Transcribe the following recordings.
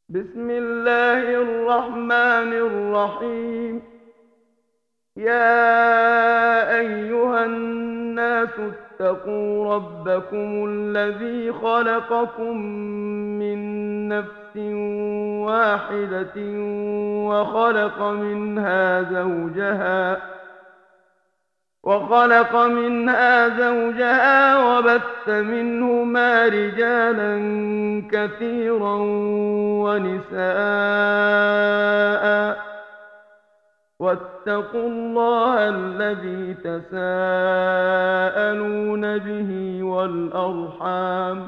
بسم الله الرحمن الرحيم. يا أيها الناس اتقوا ربكم الذي خلقكم من نفس واحدة وخلق منها زوجها وبث منهما رجالا كثيرا ونساء. واتقوا الله الذي تساءلون به والأرحام،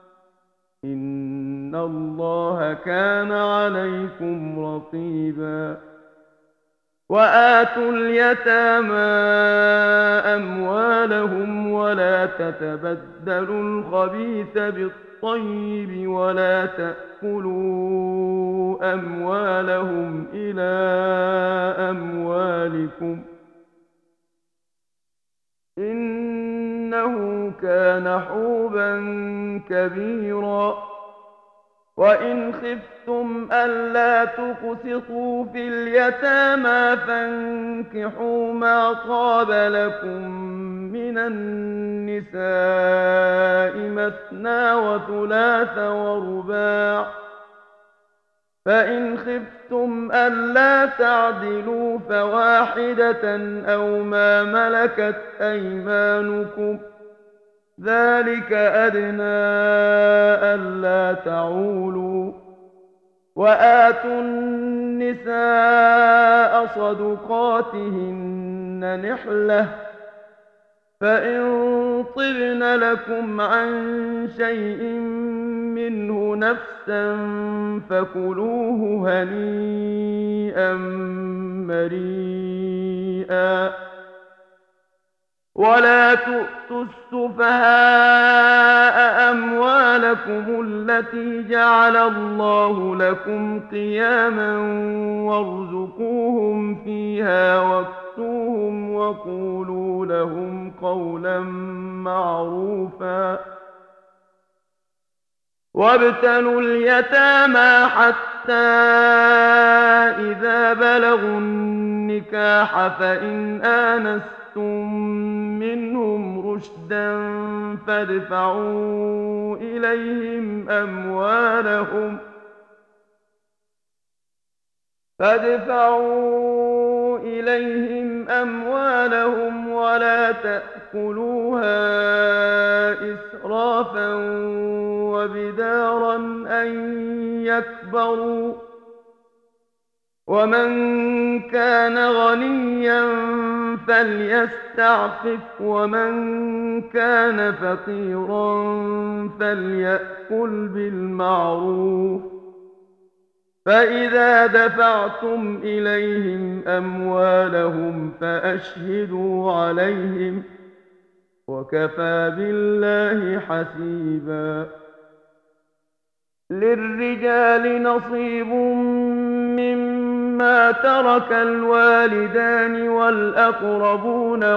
إن الله كان عليكم رقيبا. وآتوا اليتامى أموالهم ولا تتبدلوا الخبيث بالطيب ولا تأكلوا أموالهم إلى أموالكم، إنه كان حوبا كبيرا. وإن خفتم ألا تقسطوا في اليتامى فانكحوا ما طاب لكم من النساء مثنى وثلاث ورباع، فإن خفتم ألا تعدلوا فواحدة أو ما ملكت أيمانكم، ذلك أدنى ألا تعولوا. وآتوا النساء صدقاتهن نحلة، فإن طبن لكم عن شيء منه نفسا فكلوه هنيئا مريئا. ولا تؤتوا السفهاء أموالكم التي جعل الله لكم قياما وارزقوهم فيها واكسوهم وقولوا لهم قولا معروفا. وابتلوا اليتامى حتى إذا بلغوا النكاح فإن آنستم منهم رشدا فادفعوا إليهم أموالهم ولا تأكلوها إسرافا وبدارا أن يكبروا. ومن كان غنيا فليستعفف ومن كان فقيرا فليأكل بالمعروف. فإذا دفعتم إليهم أموالهم فأشهدوا عليهم، وكفى بالله حسيبا. للرجال نصيب مما ترك الوالدان والأقربون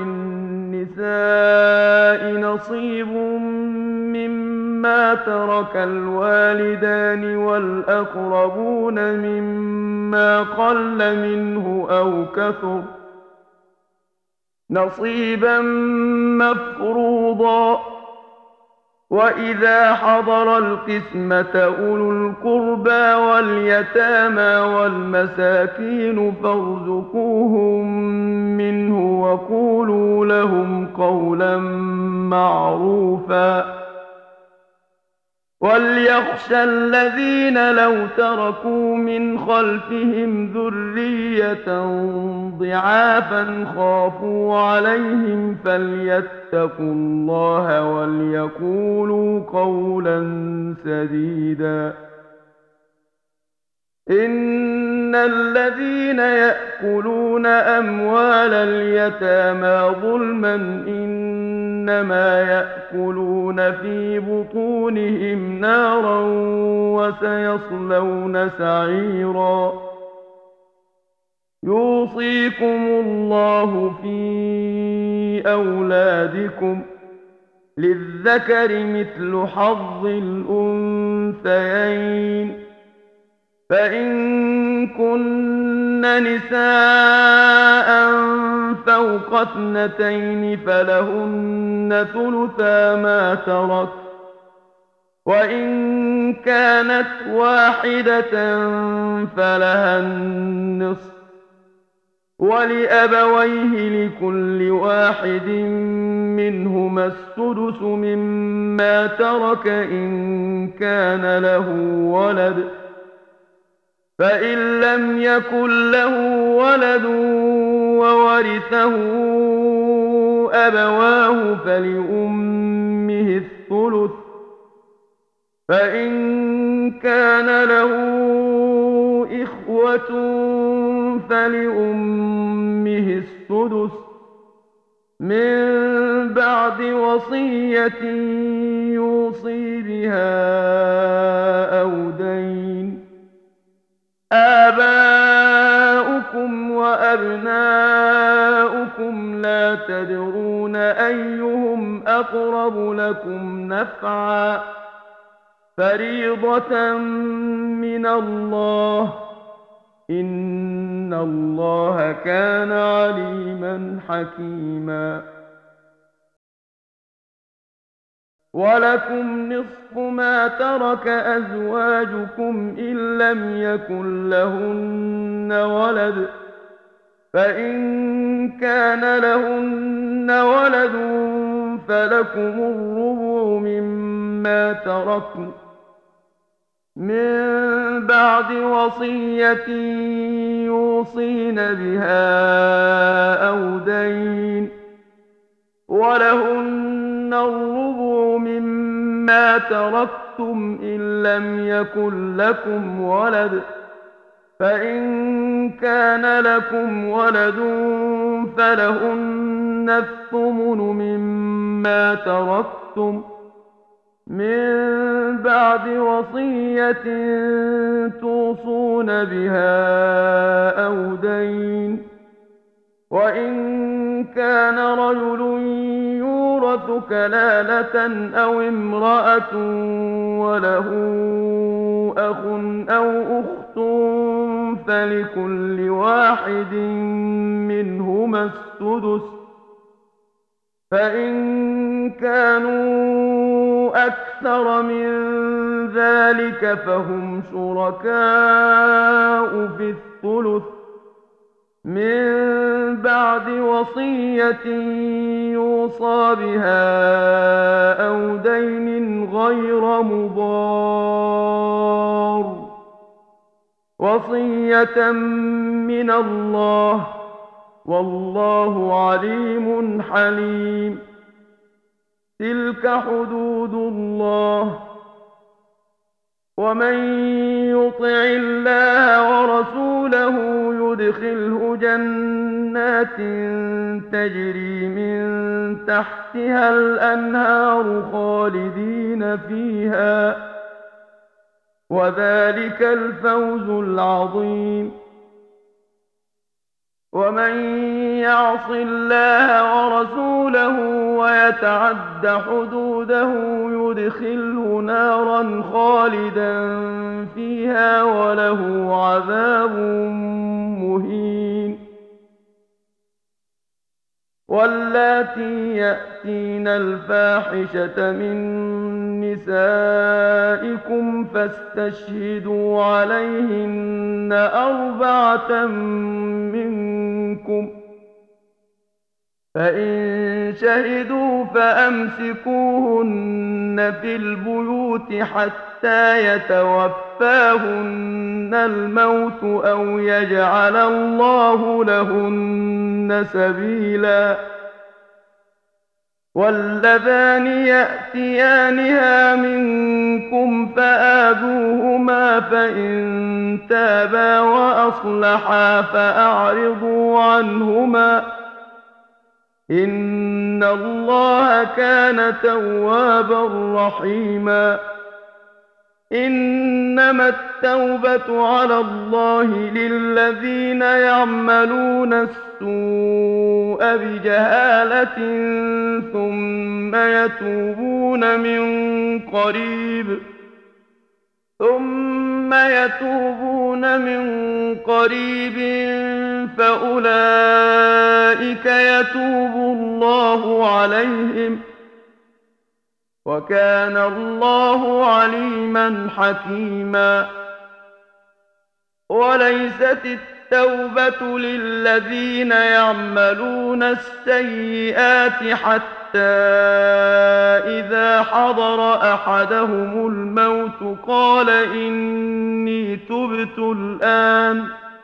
وللنساء نصيب مما ترك الوالدان والأقربون مما قل منه أو كثر، نصيبا مفروضا. وإذا حضر القسمة أولو القربى واليتامى والمساكين فارزقوهم منه وقولوا لهم قولا معروفا. وليخشى الذين لو تركوا من خلفهم ذرية ضعافا خافوا عليهم فليتقوا الله وليقولوا قولا سديدا. إن الذين يأكلون أموال اليتامى ظلما إنما يأكلون في بطونهم نارا وسيصلون سعيرا. يوصيكم الله في أولادكم، للذكر مثل حظ الأنثيين، فإن كن نساء فوق 2 فلهن ثلثا ما ترك، وإن كانت واحدة فلها النصف، ولأبويه لكل واحد منهما السدس مما ترك إن كان له ولد، فإن لم يكن له ولد وورثه أبواه فلأمه الثلث، فإن كان له إخوة فلأمه السدس من بعد وصية يوصي بها أو دين. آباؤكم وأبناؤكم لا تدرون أيهم أقرب لكم نفعا، فريضة من الله، إن الله كان عليما حكيما. ولكم نصف ما ترك أزواجكم إن لم يكن لهن ولد، فإن كان لهن ولد فلكم الربع مما تركن من بعد وصية يوصين بها أو دين، ولهن الربع مما تركتم إن لم يكن لكم ولد، فإن كان لكم ولد فلهن الثمن مما تركتم من بعد وصية توصون بها أو دين. وإن كان رجل يورث كلالة أو امرأة وله أخ أو أخت فلكل واحد منهما السدس، فإن كانوا أكثر من ذلك فهم شركاء في الثلث من بعد وصية يوصى بها أو دين غير مضار، وصية من الله، والله عليم حليم. تلك حدود الله، ومن يطع الله ورسوله يدخله جنات تجري من تحتها الأنهار خالدين فيها، وذلك الفوز العظيم. ومن يعص الله ورسوله ويتعد حدوده يدخله نارا خالدا فيها وله عذاب مهين. واللاتي يأتين الفاحشة من نسائكم فاستشهدوا عليهن 4 منكم، فإن شهدوا فأمسكوهن في البيوت حتى يتوفاهن الموت أو يجعل الله لهن سبيلا. واللذان يأتيانها منكم فآذوهما، فإن تابا وأصلحا فأعرضوا عنهما، إن الله كان توابا رحيما. إنما التوبة على الله للذين يعملون السوء بجهالة ثم يتوبون يتوبون من قريب فأولئك يتوب الله عليهم، وكان الله عليما حكيما. وليست التوبة للذين يعملون السيئات حتى إذا حضر أحدهم الموت قال إني تبت الآن،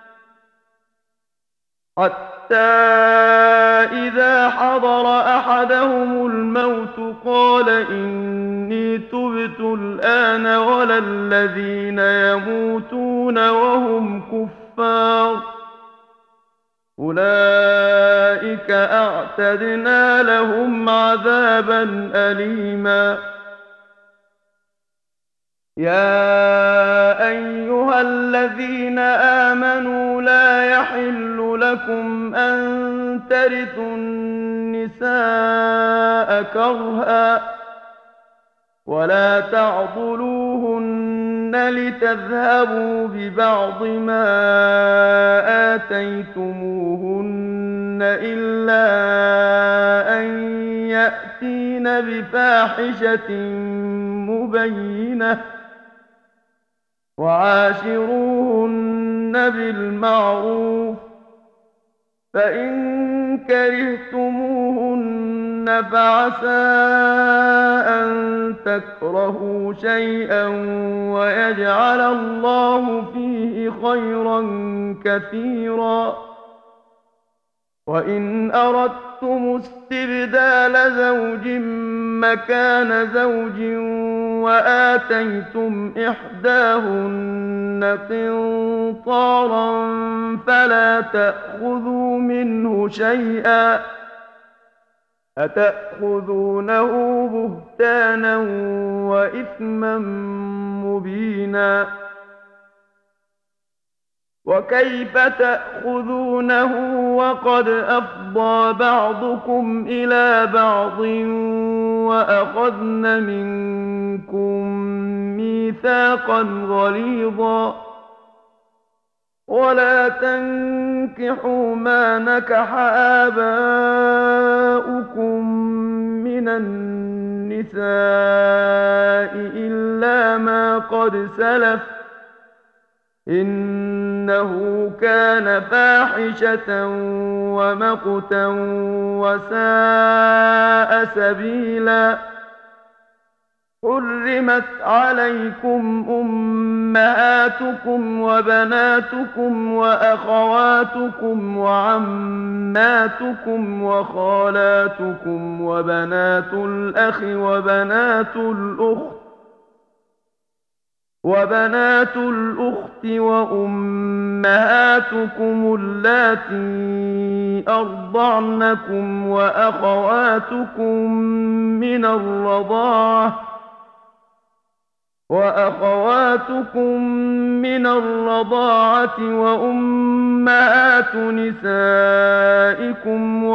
ولا الذين يموتون وهم كفار، أولئك أعتدنا لهم عذابا أليما. يا أيها الذين آمنوا لا يحل لكم أن ترثوا النساء كرها ولا تعضلوهن لتذهبوا ببعض ما آتيتموهن إلا أن يأتين بفاحشة مبينة، وعاشروهن بالمعروف، فإن كرهتموهن فعسى أن تكرهوا شيئا ويجعل الله فيه خيرا كثيرا. وإن أردتم استبدال زوج مكان زوج وآتيتم إحداهن قنطارا فلا تأخذوا منه شيئا، أتأخذونه بهتانا وإثما مبينا. وكيف تأخذونه وقد أفضى بعضكم إلى بعض وأخذن منكم ميثاقا غليظا. ولا تنكحوا ما نكح آباؤكم من النساء إلا ما قد سلف، إنه كان فاحشة ومقتا وساء سبيلا. حرمت عليكم أمهاتكم وبناتكم وأخواتكم وعماتكم وخالاتكم وبنات الأخ وبنات الأخت وأمهاتكم اللاتي أرضعنكم وأخواتكم من الرضاعة وأمهات نسائكم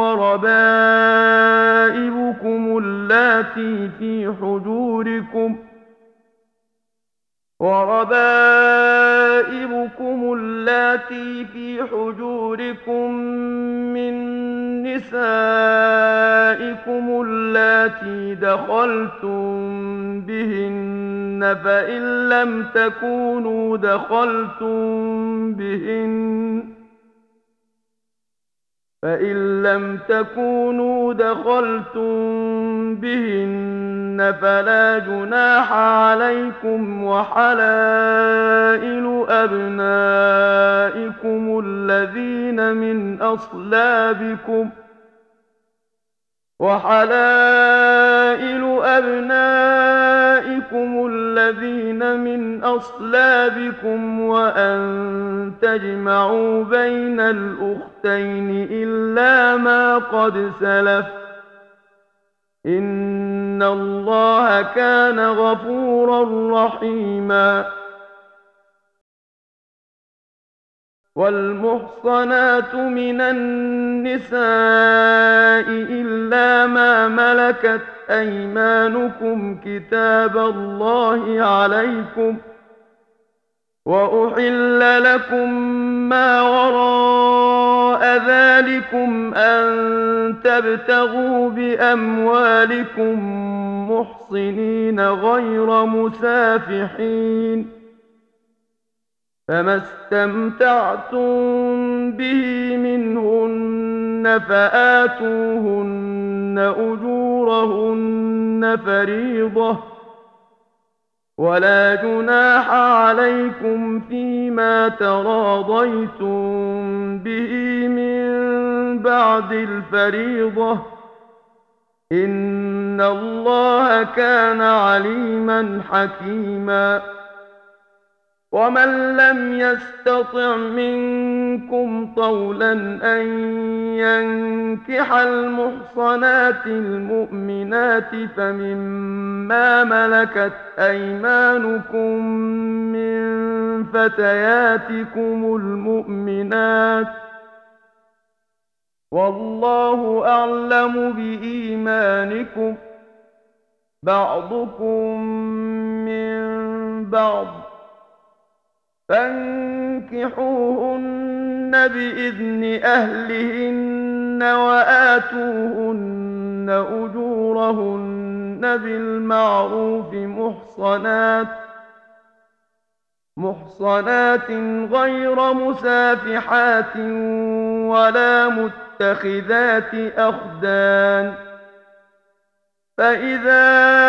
وربائبكم اللاتي في حجوركم من نسائكم اللاتي دخلتم بهن، فإن لم تكونوا دخلتم بهن فلا جناح عليكم. وحلائل أبنائكم الذين من أصلابكم وأن تجمعوا بين الأختين إلا ما قد سلف، إن الله كان غفورا رحيما. والمحصنات من النساء إلا ما ملكت أيمانكم كتاب الله عليكم، وأحل لكم ما وراء ذلكم أن تبتغوا بأموالكم محصنين غير مسافحين، فما استمتعتم به منهن فآتوهن أجورهن فريضة، ولا جناح عليكم فيما تراضيتم به من بعد الفريضة، إن الله كان عليما حكيما. ومن لم يستطع منكم طولا أن ينكح المحصنات المؤمنات فمما ملكت أيمانكم من فتياتكم المؤمنات، والله أعلم بإيمانكم، بعضكم من بعض، فانكحوهن بإذن أهلهن وآتوهن أجورهن بالمعروف محصنات غير مسافحات ولا متخذات أخدان، فإذا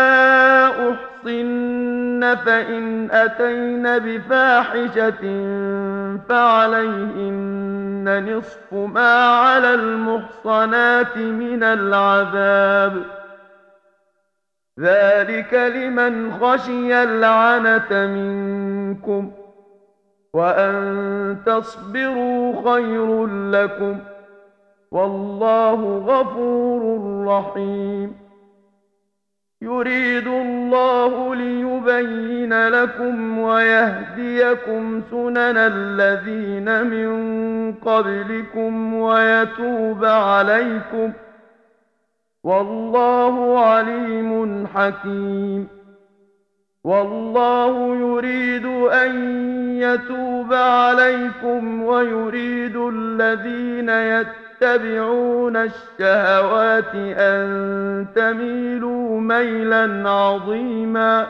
أحصن فإن أتين بفاحشة فعليهن نصف ما على المحصنات من العذاب، ذلك لمن خشي العنة منكم، وأن تصبروا خير لكم، والله غفور رحيم. يريد الله ليبين لكم ويهديكم سنن الذين من قبلكم ويتوب عليكم، والله عليم حكيم. والله يريد أن يتوب عليكم ويريد الذين يتبعون الشهوات أن تميلوا ميلا عظيما.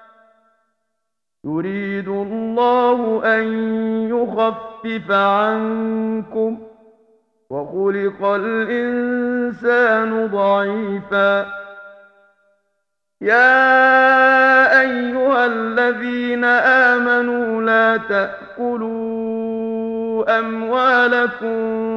يريد الله أن يخفف عنكم، وخلق الإنسان ضعيفا. يا أيها الذين آمنوا لا تأكلوا أموالكم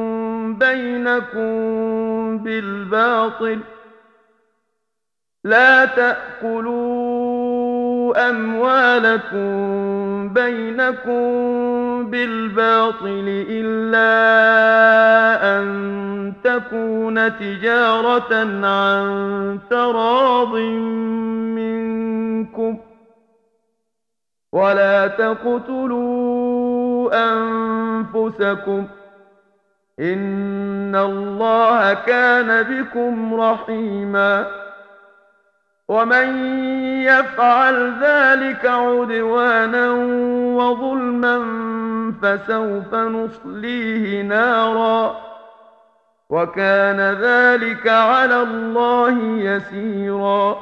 بينكم بالباطل إلا أن تكون تجارة عن تراض منكم، ولا تقتلوا أنفسكم، إن الله كان بكم رحيما. ومن يفعل ذلك عدوانا وظلما فسوف نصليه نارا، وكان ذلك على الله يسيرا.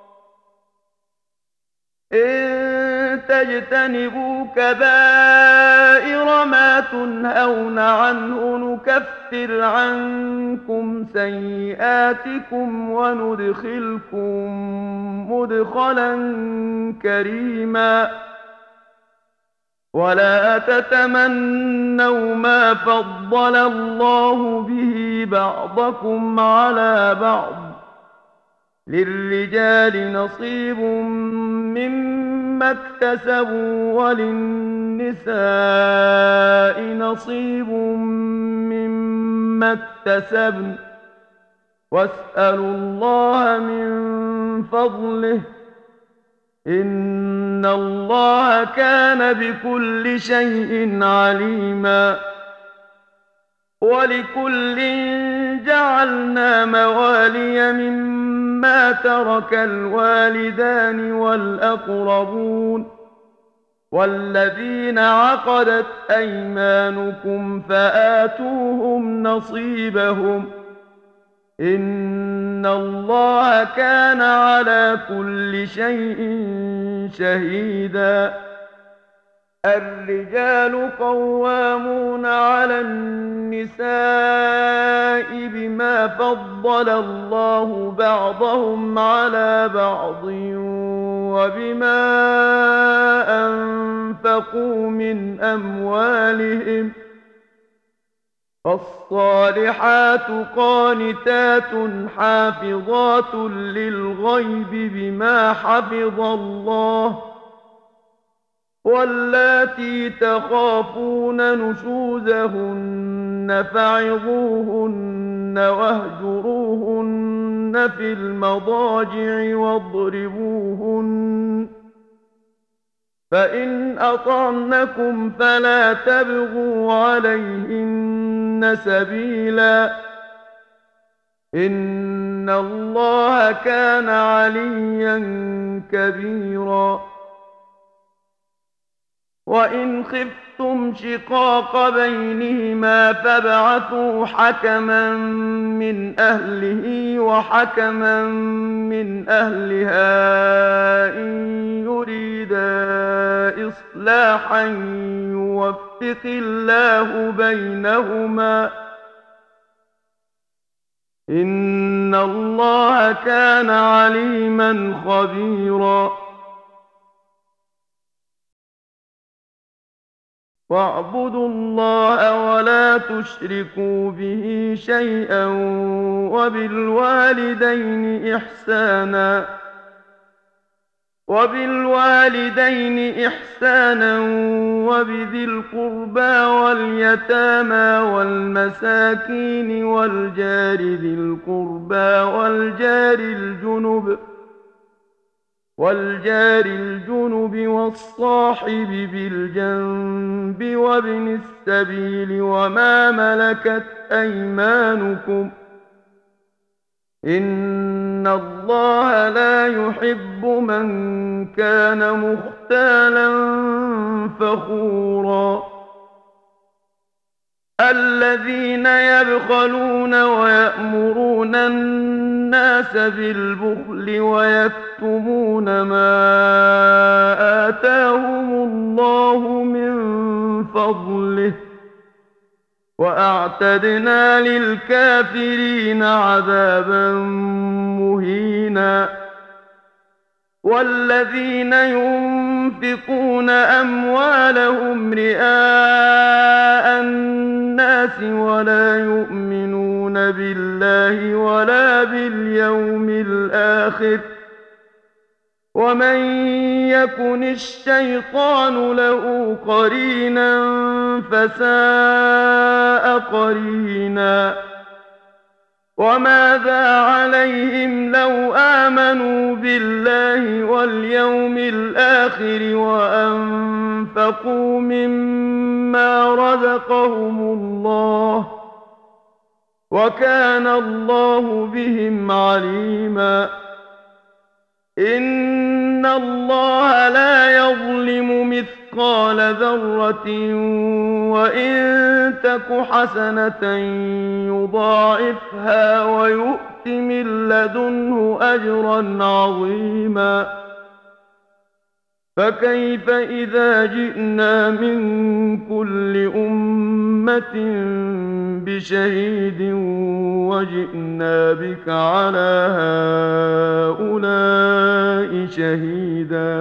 إن تجتنبوا كبائر ما تنهون عنه نكفر عنكم سيئاتكم وندخلكم مدخلا كريما. ولا تتمنوا ما فضل الله به بعضكم على بعض، للرجال نصيب مما اكتسبوا وللنساء نصيب مما اكتسبن، واسألوا الله من فضله، إن الله كان بكل شيء عليما. ولكل جعلنا موالي مما ترك الوالدان والأقربون، والذين عقدت أيمانكم فآتوهم نصيبهم إن الله كان على كل شيء شهيدا. الرجال قوامون على النساء بما فضل الله بعضهم على بعض وبما أنفقوا من أموالهم فالصالحات قانتات حافظات للغيب بما حفظ الله واللاتي تخافون نشوزهن فعظوهن واهجروهن في المضاجع واضربوهن فإن أطعنكم فلا تبغوا عليهن سبيلا إن الله كان عليا كبيرا. وإن خفتم شقاق بينهما فابعثوا حكما من أهله وحكما من أهلها إن يريدا إصلاحا يوفق الله بينهما إن الله كان عليما خبيرا. واعبدوا الله ولا تشركوا به شيئا وبالوالدين إحسانا وبذي القربى واليتامى والمساكين والجار ذي القربى والجار الجنب والصاحب بالجنب وابن السبيل وما ملكت أيمانكم إن الله لا يحب من كان مختالا فخورا. الذين يبخلون ويأمرون الناس بالبخل ويكتمون ما آتاهم الله من فضله وأعتدنا للكافرين عذابا مهينا. والذين ينفقون أموالهم رئاء الناس ولا يؤمنون بالله ولا باليوم الآخر ومن يكن الشيطان له قرينا فساء قرينا. وماذا عليهم لو آمنوا بالله واليوم الآخر وأنفقوا مما رزقهم الله وكان الله بهم عليما. إن الله لا يظلم مثقال ذرة وإن تك حسنة يضاعفها ويؤت من لدنه أجرا عظيما. فكيف إذا جئنا من كل أمة بشهيد وجئنا بك على هؤلاء شهيدا.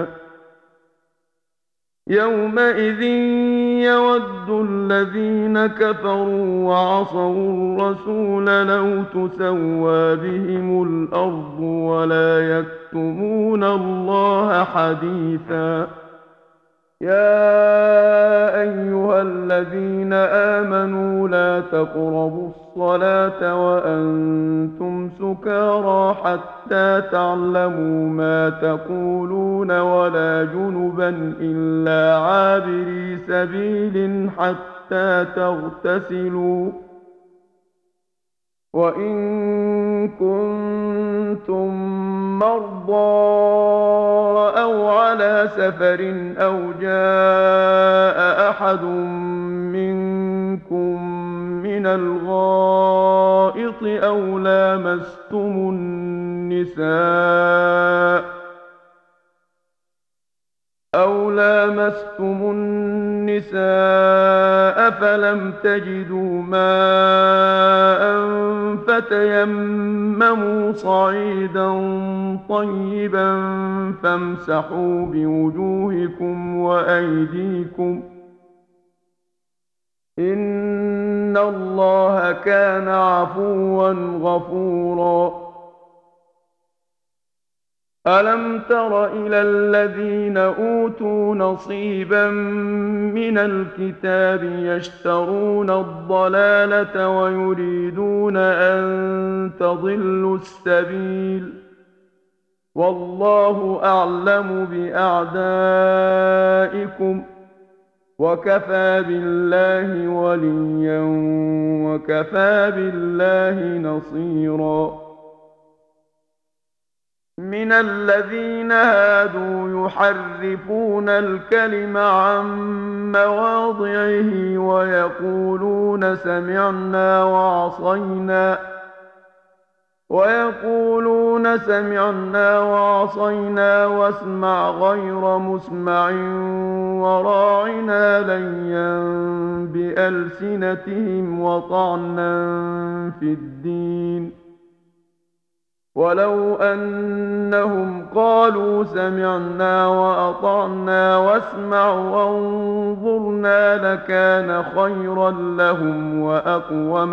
يومئذ يود الذين كفروا وعصوا الرسول لو تسوى بهم الأرض ولا يكتمون الله حديثا. يا أيها الذين آمنوا لا تقربوا الصلاة وأنتم سكارى حتى تعلموا ما تقولون ولا جنبا إلا عابري سبيل حتى تغتسلوا وإن كنتم مرضى أو على سفر أو جاء أحد منكم من الغائط أو لامستم النساء فلم تجدوا ماء فتيمموا صعيدا طيبا فامسحوا بوجوهكم وأيديكم إن الله كان عفوا غفورا. ألم تر إلى الذين أوتوا نصيبا من الكتاب يشترون الضلالة ويريدون أن تضلوا السبيل والله أعلم بأعدائكم وكفى بالله وليا وكفى بالله نصيرا. من الذين هادوا يحرفون الكلم عن مواضعه ويقولون سمعنا وعصينا واسمع غير مسمع وراعنا ليا بألسنتهم وطعنا في الدين ولو أنهم قالوا سمعنا وأطعنا واسمع وانظرنا لكان خيرا لهم وأقوم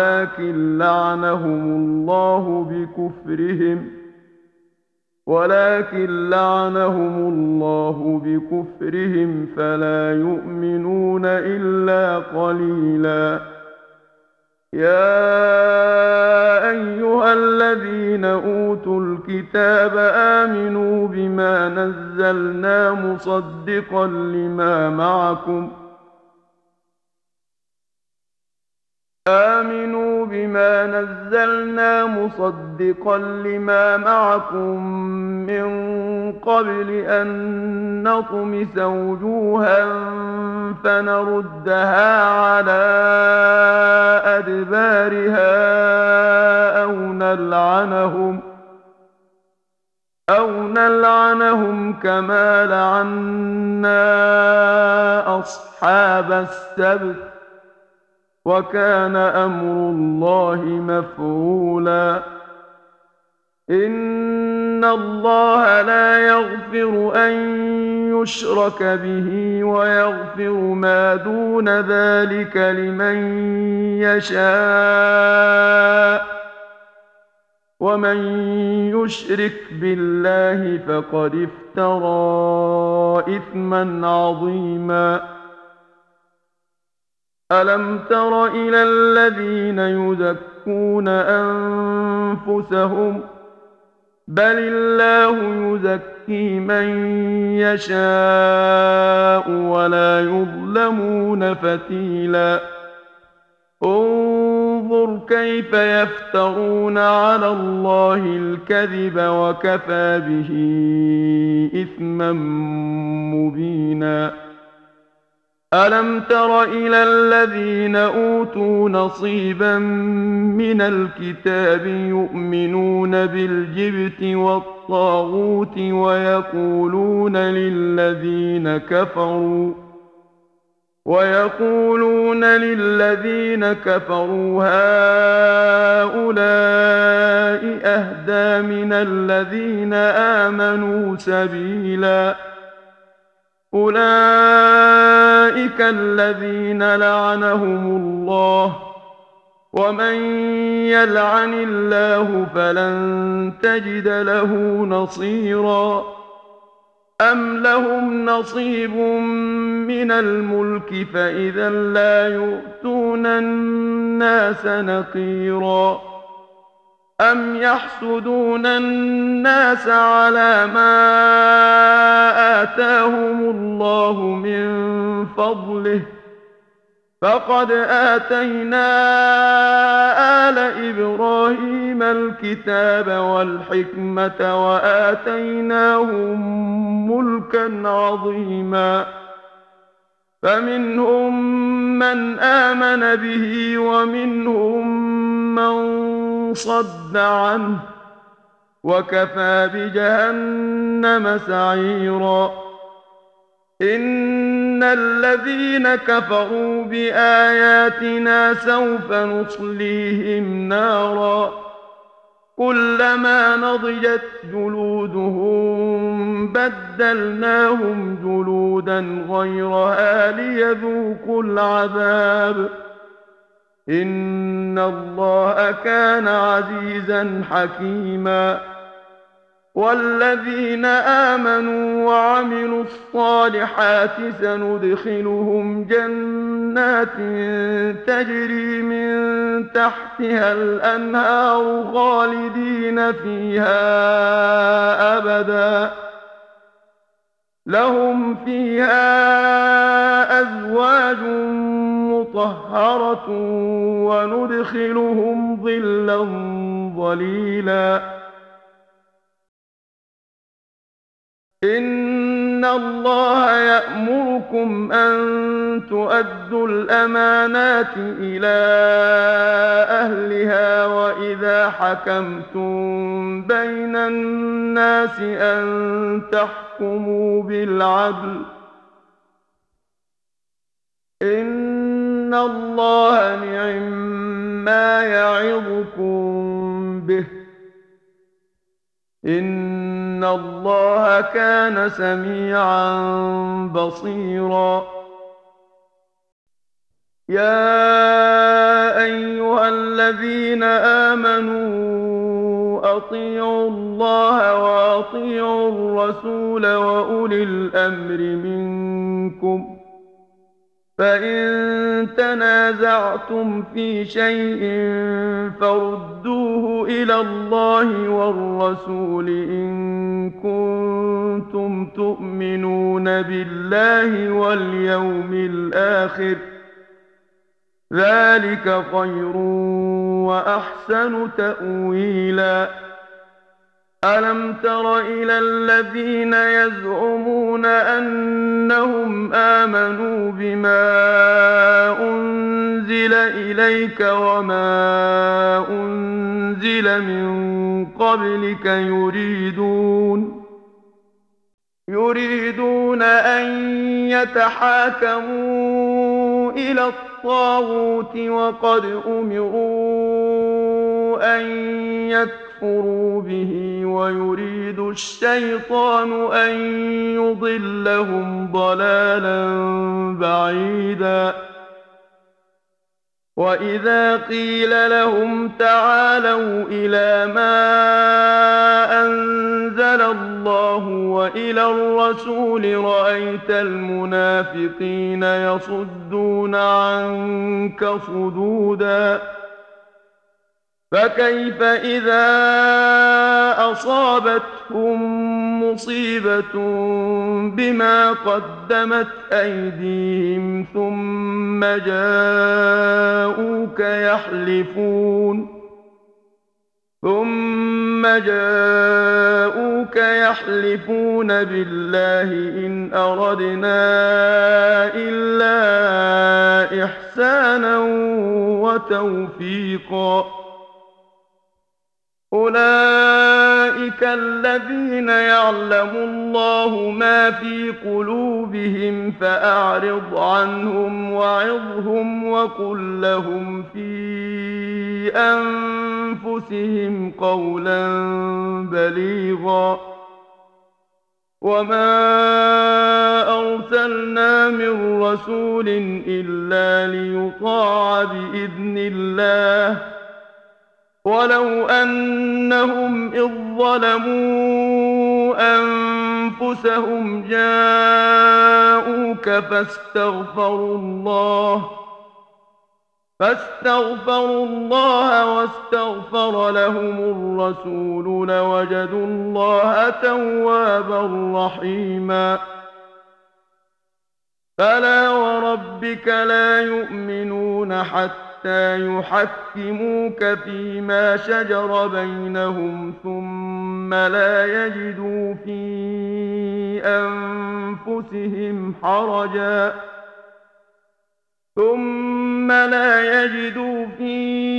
ولكن لعنهم الله بكفرهم فلا يؤمنون إلا قليلا. يا أيها الذين أوتوا الكتاب آمنوا بما نزلنا مصدقا لما معكم من قبل أن نطمس وجوها فنردها على أدبارها أو نلعنهم كما لعنا أصحاب السبت وكان أمر الله مفعولا. إن الله لا يغفر أن يشرك به ويغفر ما دون ذلك لمن يشاء ومن يشرك بالله فقد افترى إثما عظيما. ألم تر إلى الذين يزكون أنفسهم بل الله يزكي من يشاء ولا يظلمون فتيلا. انظر كيف يفترون على الله الكذب وكفى به إثما مبينا. ألم تر إلى الذين أوتوا نصيبا من الكتاب يؤمنون بالجبت والطاغوت ويقولون للذين كفروا هؤلاء أهدى من الذين آمنوا سبيلا. أولئك الذين لعنهم الله ومن يلعن الله فلن تجد له نصيرا. أم لهم نصيب من الملك فإذا لا يؤتون الناس نقيرا. أم يحسدون الناس على ما آتاهم الله من فضله فقد آتينا آل إبراهيم الكتاب والحكمة وآتيناهم ملكا عظيما فمنهم من آمن به ومنهم من صد عنه وكفى بجهنم سعيرا إن الذين كفروا بآياتنا سوف نصليهم نارا كلما نضجت جلودهم بدلناهم جلودا غيرها ليذوقوا العذاب إن الله كان عزيزا حكيما والذين آمنوا وعملوا الصالحات سندخلهم جنات تجري من تحتها الأنهار خالدين فيها أبدا لهم فيها أزواج مطهرة وندخلهم ظلا ظليلا إن الله يأمركم أن تؤدوا الأمانات إلى أهلها وإذا حكمتم بين الناس أن تحكموا بالعدل إن الله نعم ما يعظكم به إن الله كان سميعا بصيرا يا أيها الذين آمنوا أطيعوا الله وأطيعوا الرسول وأولي الأمر منكم فإن تنازعتم في شيء فردوه إلى الله والرسول إن كنتم تؤمنون بالله واليوم الآخر ذلك خير وأحسن تأويلا ألم تر إلى الذين يزعمون أنهم آمنوا بما أنزل إليك وما أنزل من قبلك يريدون أن يتحاكموا إلى الطاغوت وقد أمروا أن يكفروا به ويريد الشيطان أن يضلهم ضلالا بعيدا وإذا قيل لهم تعالوا إلى ما أنزل الله وإلى الرسول رأيت المنافقين يصدون عنك صدودا فكيف إذا أصابتهم مصيبة بما قدمت أيديهم ثم جاءوك يحلفون بالله إن أردنا إلا إحسانا وتوفيقا أولئك الذين يعلم الله ما في قلوبهم فأعرض عنهم وعظهم وقل لهم في أنفسهم قولا بليغا وما أرسلنا من رسول إلا ليطاع بإذن الله ولو أنهم إذ ظلموا أنفسهم جاءوك فاستغفروا الله واستغفر لهم الرسول لوجدوا الله توابا رحيما فلا وربك لا يؤمنون حتى يحكموك فيما شجر بينهم ثم لا يجدوا في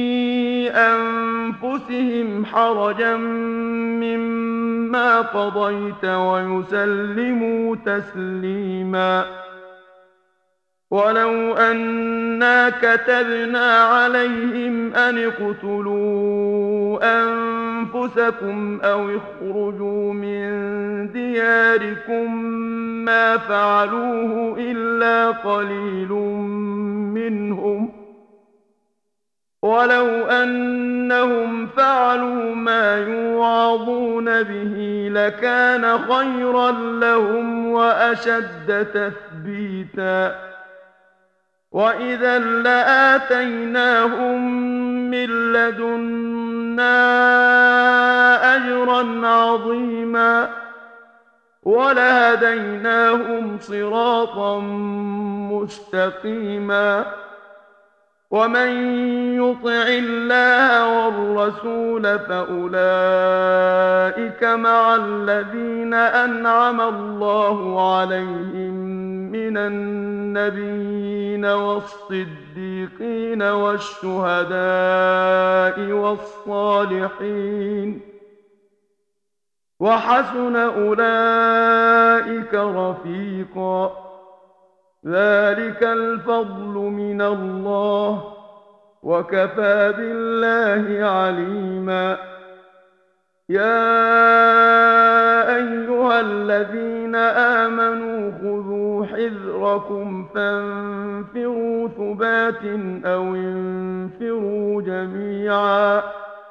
أنفسهم حرجا مما قضيت ويسلموا تسليما. ولو أنا كتبنا عليهم أن اقتلوا أنفسكم أو اخرجوا من دياركم ما فعلوه إلا قليل منهم، ولو أنهم فعلوا ما يوعظون به لكان خيرا لهم وأشد تثبيتا، وإذا لآتيناهم من لدنا أجرا عظيما ولهديناهم صراطا مستقيما. ومن يطع الله والرسول فأولئك مع الذين أنعم الله عليهم من النبيين والصديقين والشهداء والصالحين، وحسن أولئك رفيقا. ذلك الفضل من الله وكفى بالله عليما. يا أيها الذين آمنوا خذوا حذركم فانفروا ثبات أو انفروا جميعا.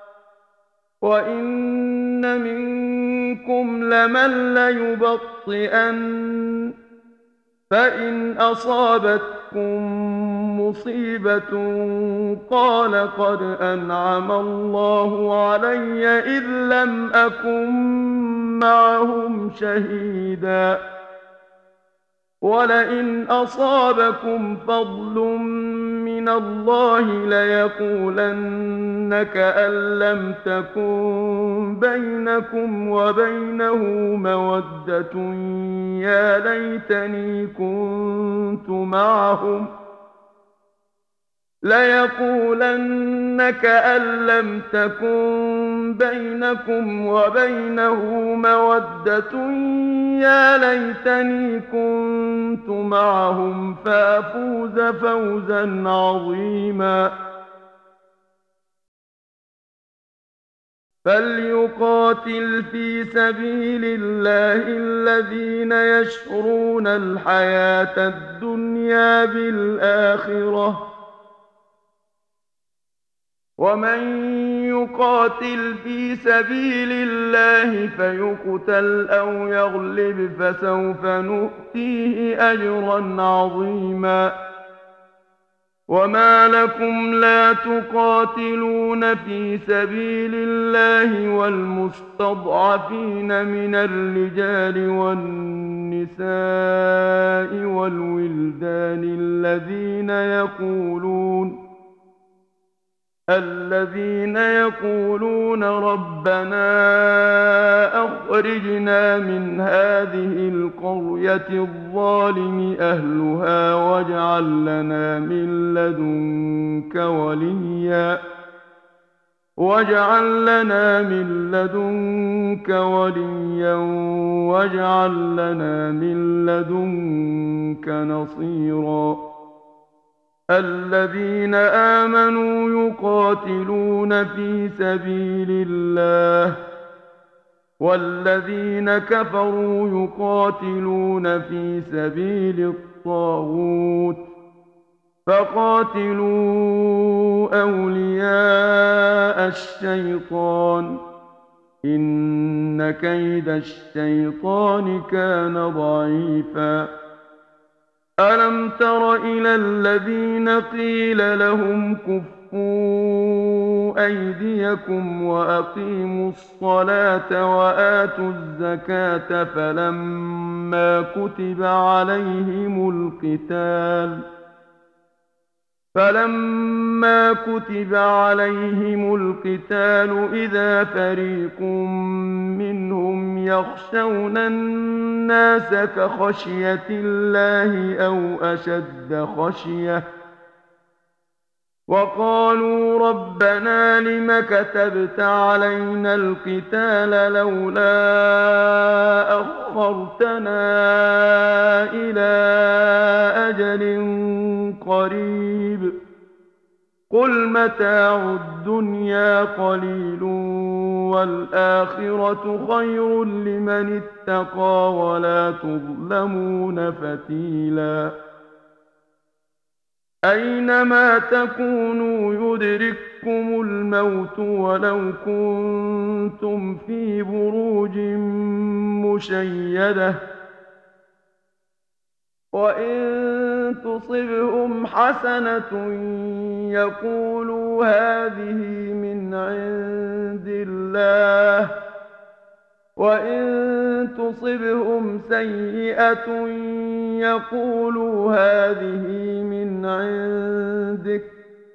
وإن منكم لمن ليبطئن فإن أصابتكم مصيبة قال قد أنعم الله علي إذ لم أكن معهم شهيدا. ولئن أصابكم فضل من الله ليقولن كأن لم تكن بينكم وبينه مودة يا ليتني كنت معهم، ليقولن كأن لم تكن بينكم وبينه مودة يا ليتني كنت معهم فأفوز فوزا عظيما. فليقاتل في سبيل الله الذين يشرون الحياة الدنيا بالآخرة، ومن يقاتل في سبيل الله فيقتل أو يغلب فسوف نؤتيه أجرا عظيما. وما لكم لا تقاتلون في سبيل الله والمستضعفين من الرجال والنساء والولدان الذين يقولون ربنا أخرجنا من هذه القرية الظالم أهلها واجعل لنا من لدنك وليا واجعل لنا من لدنك نصيرا. الذين آمنوا يقاتلون في سبيل الله والذين كفروا يقاتلون في سبيل الطاغوت فقاتلوا أولياء الشيطان إن كيد الشيطان كان ضعيفا. ألم تر إلى الذين قيل لهم كفوا كفوا أيديكم وأقيموا الصلاة وآتوا الزكاة فلما كتب عليهم القتال إذا فريق منهم يخشون الناس كخشية الله أو أشد خشية وقالوا ربنا لم كتبت علينا القتال لولا أخرتنا إلى أجل قريب قل متاع الدنيا قليل والآخرة خير لمن اتقى ولا تظلمون فتيلا أينما تكونوا يدرككم الموت ولو كنتم في بروج مشيدة وإن تصبهم حسنة يقولوا هذه من عند الله وإن تصبهم سيئة يقولوا هذه من عندك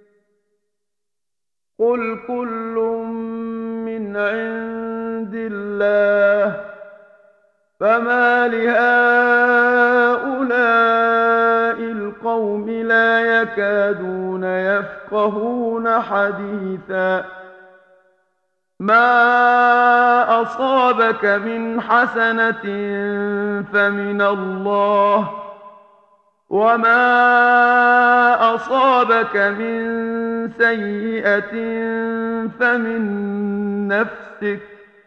قل كل من عند الله فما لهؤلاء القوم لا يكادون يفقهون حديثا ما أصابك من حسنة فمن الله وما أصابك من سيئة فمن نفسك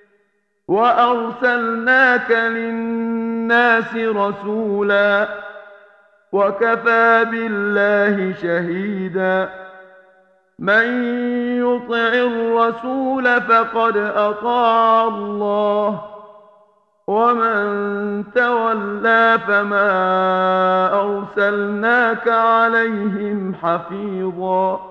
وأرسلناك للناس رسولا وكفى بالله شهيدا من يطع الرسول فقد أطاع الله ومن تولى فما أرسلناك عليهم حفيظا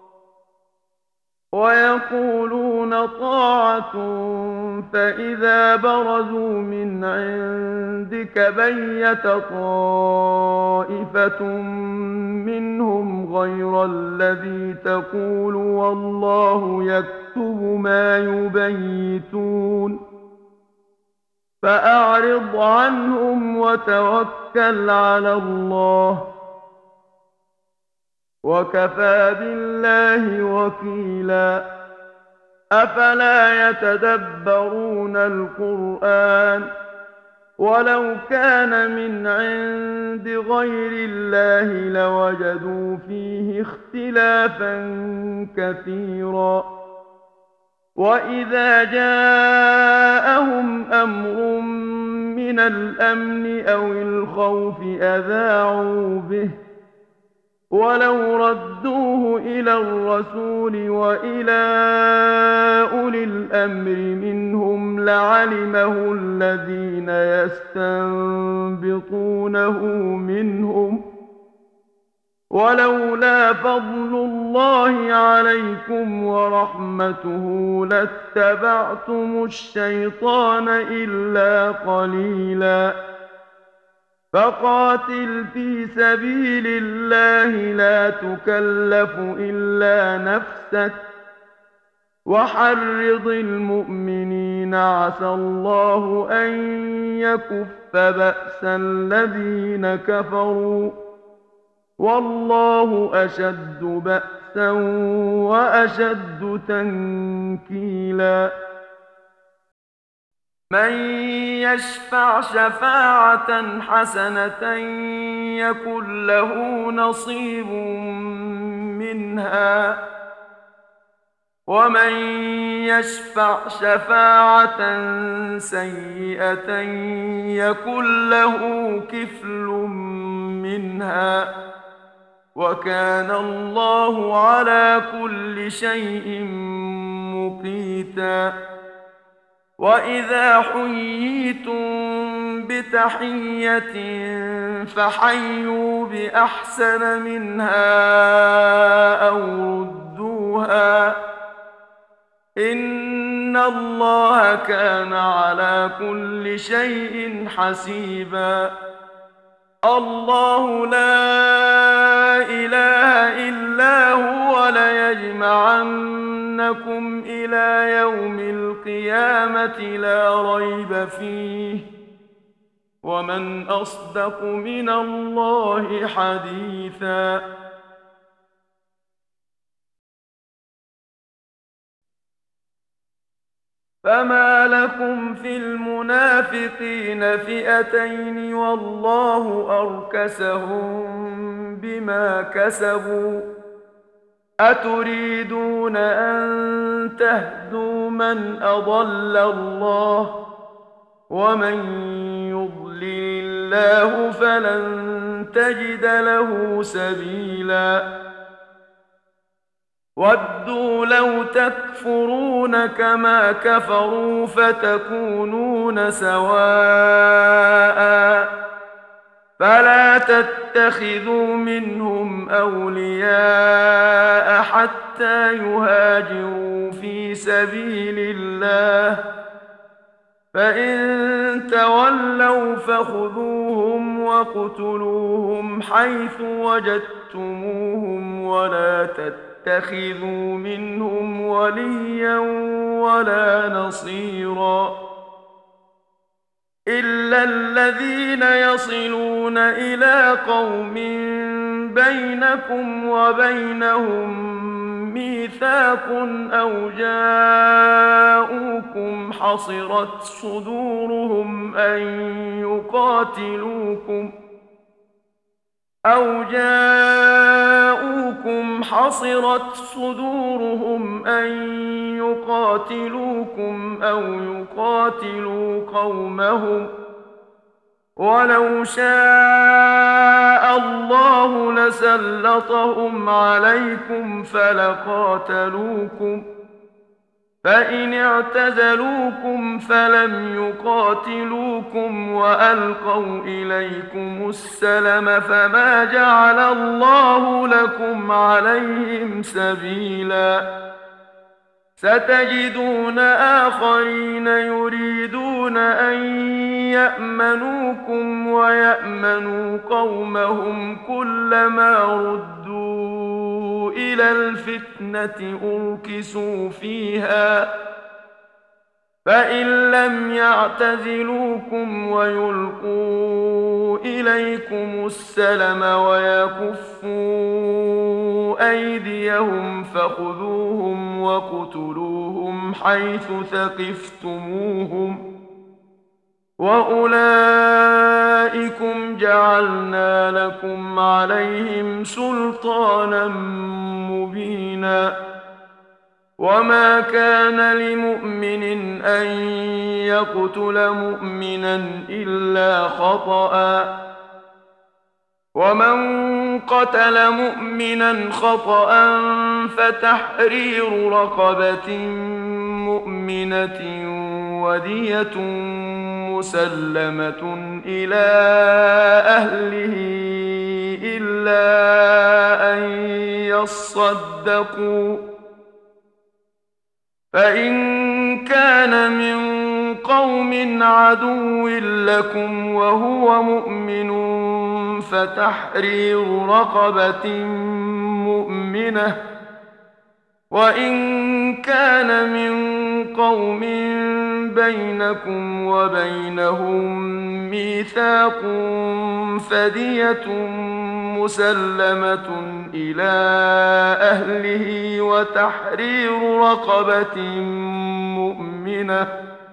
ويقولون طاعة فإذا برزوا من عندك بيت طائفة منهم غير الذي تقول والله يكتب ما يبيتون فأعرض عنهم وتوكل على الله وكفى بالله وكيلا أفلا يتدبرون القرآن ولو كان من عند غير الله لوجدوا فيه اختلافا كثيرا وإذا جاءهم أمر من الأمن أو الخوف أذاعوا به ولو ردوه إلى الرسول وإلى أولي الأمر منهم لعلمه الذين يستنبطونه منهم ولولا فضل الله عليكم ورحمته لاتبعتم الشيطان إلا قليلا فقاتل في سبيل الله لا تكلف إلا نفسك وحرض المؤمنين عسى الله أن يكف بأس الذين كفروا والله أشد بأسا وأشد تنكيلا من يشفع شفاعة حسنة يكن له نصيب منها ومن يشفع شفاعة سيئة يكن له كفل منها وكان الله على كل شيء مقيتا وإذا حييتم بتحية فحيوا بأحسن منها أو ردوها فادخلوها إن الله كان على كل شيء حسيبا. الله لا إله إلا هو ليجمعنكم إلى يوم القيامة لا ريب فيه ومن أصدق من الله حديثا. فما لكم في المنافقين فئتين والله أركسهم بما كسبوا أتريدون أن تهدوا من أضل الله ومن يضلل الله فلن تجد له سبيلا. ودوا لو تكفرون كما كفروا فتكونون سواء فلا تتخذوا منهم أولياء حتى يهاجروا في سبيل الله فإن تولوا فخذوهم وَاقْتُلُوهُمْ حيث وجدتموهم ولا تتخذوا منهم وليا ولا نصيرا إلا الذين يصلون إلى قوم بينكم وبينهم ميثاق أو جاءوكم حصرت صدورهم أن يقاتلوكم أو يقاتلوا قومهم ولو شاء الله لسلطهم عليكم فلقاتلوكم فإن اعتزلوكم فلم يقاتلوكم وألقوا إليكم السلم فما جعل الله لكم عليهم سبيلا. ستجدون آخرين يريدون أن يأمنوكم ويأمنوا قومهم كلما ردوا إلى الفتنة أركسوا فيها فإن لم يعتزلوكم ويلقوا إليكم السلم ويكفوا أيديهم فخذوهم وَاقْتُلُوهُمْ حيث ثقفتموهم وأولئكم جعلنا لكم عليهم سلطانا مبينا. وما كان لمؤمن أن يقتل مؤمنا إلا خطأ ومن قتل مؤمنا خطأ فتحرير رقبة مؤمنة ودية مسلمة إلى أهله إلا أن يصدقوا فإن كان من قوم عدو لكم وهو مؤمن فتحرير رقبة مؤمنة وإن كان من قوم بينكم وبينهم ميثاق فدية مسلمة إلى أهله وتحرير رقبة مؤمنة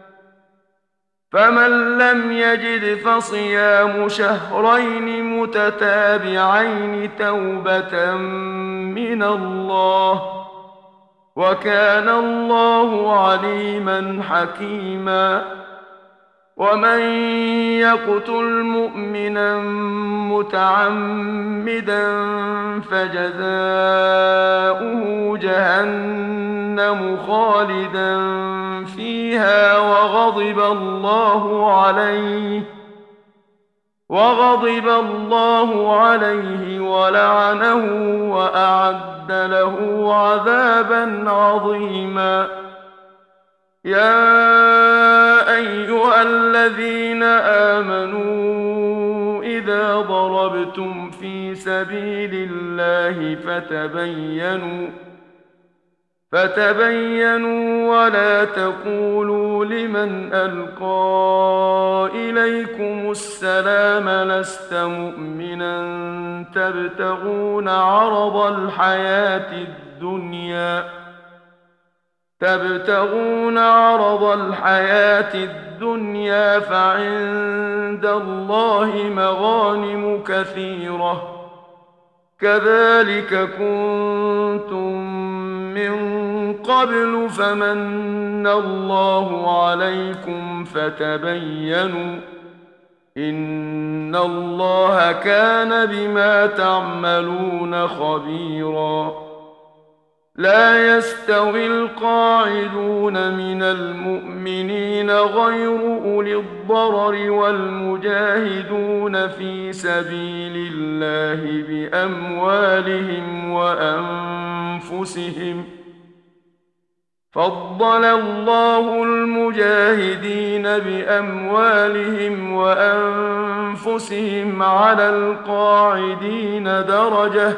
فمن لم يجد فصيام شهرين متتابعين توبة من الله وكان الله عليما حكيما. ومن يقتل مؤمنا متعمدا فجزاؤه جهنم خالدا فيها وغضب الله عليه وغضب الله عليه ولعنه وأعد له عذابا عظيما. يا أيها الذين آمنوا إذا ضربتم في سبيل الله فتبينوا ولا تقولوا لمن ألقى إليكم السلام لست مؤمنا تبتغون عرض الحياة الدنيا فعند الله مغانم كثيرة كذلك كنتم من قبل فمن الله عليكم فتبينوا إن الله كان بما تعملون خبيرا. لا يستوي القاعدون من المؤمنين غير أولي الضرر والمجاهدون في سبيل الله بأموالهم وأنفسهم. فضل الله المجاهدين بأموالهم وأنفسهم على القاعدين درجة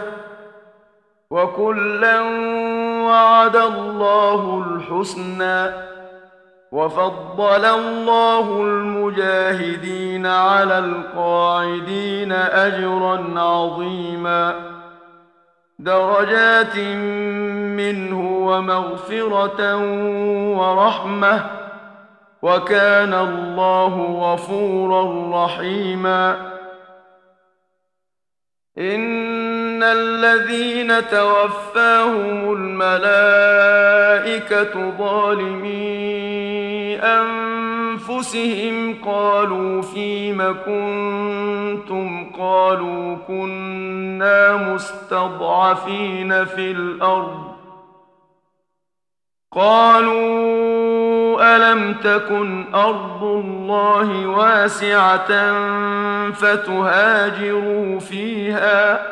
وكلا وعد الله الحسنى وفضل الله المجاهدين على القاعدين أجرا عظيما درجات منه ومغفرة ورحمة وكان الله غفورا رحيما. إن الذين توفاهم الملائكة ظالمي أنفسهم قالوا فيم كنتم قالوا كنا مستضعفين في الأرض قالوا ألم تكن أرض الله واسعة فتهاجروا فيها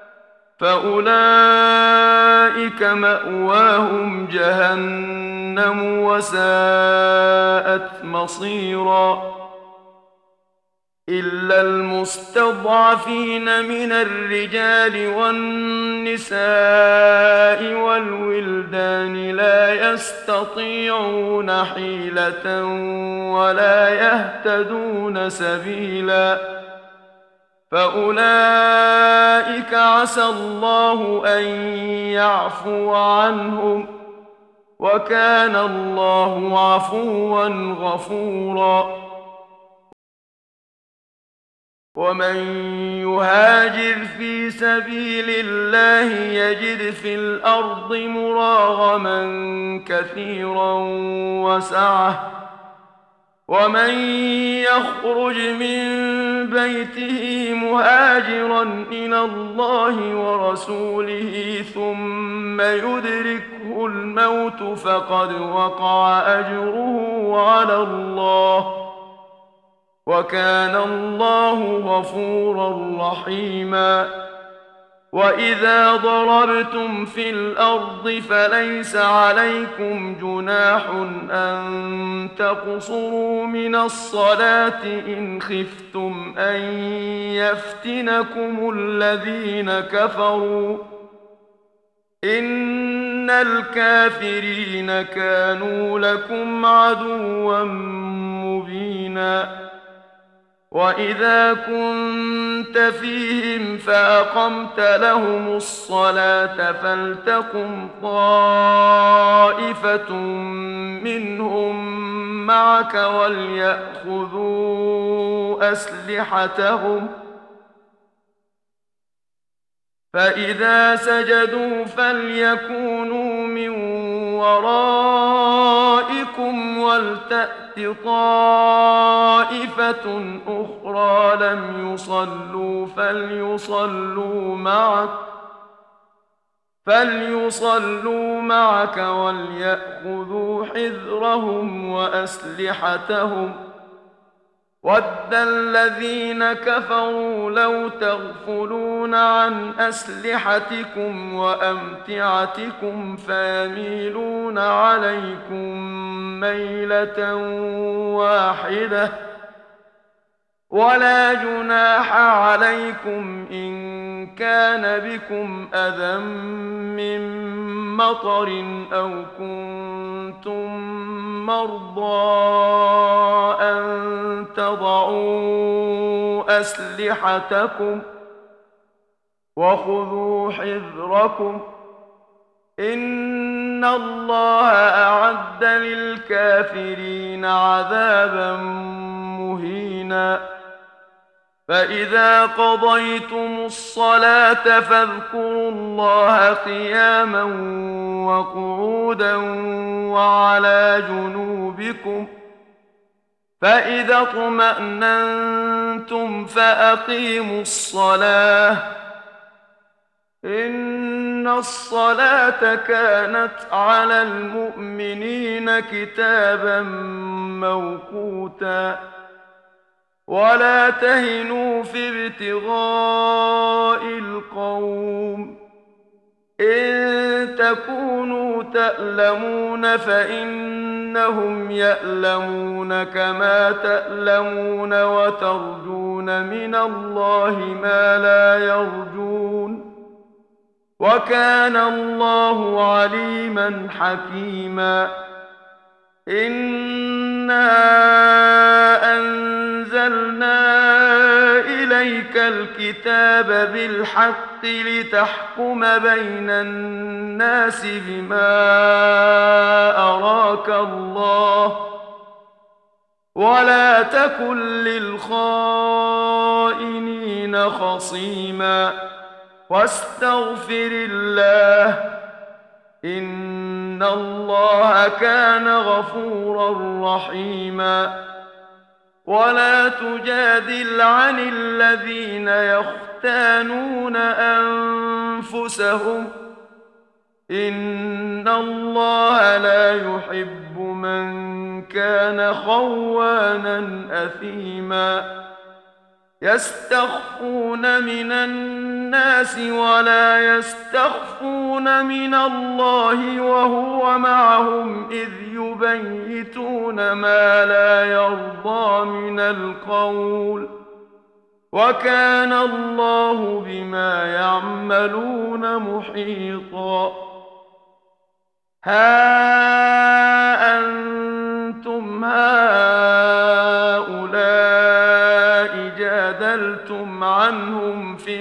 فأولئك مأواهم جهنم وساءت مصيرا. إلا المستضعفين من الرجال والنساء والولدان لا يستطيعون حيلة ولا يهتدون سبيلا فأولئك عسى الله أن يعفو عنهم وكان الله عفوا غفورا. ومن يهاجر في سبيل الله يجد في الأرض مراغما كثيرا وسعة ومن يخرج من بيته مهاجرا إلى الله ورسوله ثم يدركه الموت فقد وقع أجره على الله وكان الله غفورا رحيما. وإذا ضربتم في الأرض فليس عليكم جناح أن تقصروا من الصلاة إن خفتم أن يفتنكم الذين كفروا إن الكافرين كانوا لكم عدوا مبينا. وإذا كنت فيهم فأقمت لهم الصلاة فلتقم طائفة منهم معك وليأخذوا أسلحتهم فإذا سجدوا فليكونوا من ورائكم ولتأت طائفة أخرى لم يصلوا فليصلوا معك وليأخذوا حذرهم وأسلحتهم ود الذين كفروا لو تغفلون عن أسلحتكم وأمتعتكم فيميلون عليكم ميلة واحدة ولا جناح عليكم إن كان بكم أذى من مطر أو كنتم مرضى أن تضعوا أسلحتكم وخذوا حذركم إن الله أعد للكافرين عذابا مهينا فإذا قضيتم الصلاة فاذكروا الله قياما وقعودا وعلى جنوبكم فإذا اطمأننتم فأقيموا الصلاة إن الصلاة كانت على المؤمنين كتابا موقوتا ولا تهنوا في ابتغاء القوم إن تكونوا تألمون فإنهم يألمون كما تألمون وترجون من الله ما لا يرجون وكان الله عليما حكيما إنا أنزلنا إليك الكتاب بالحق لتحكم بين الناس بما أراك الله ولا تكن للخائنين خصيما واستغفر الله إن الله كان غفورا رحيما ولا تجادل عن الذين يختانون أنفسهم إن الله لا يحب من كان خوانا أثيما يستخفون من الناس ولا يستخفون من الله وهو معهم إذ يبيتون ما لا يرضى من القول وكان الله بما يعملون محيطا ها أنتم هؤلاء جادلتم عنهم في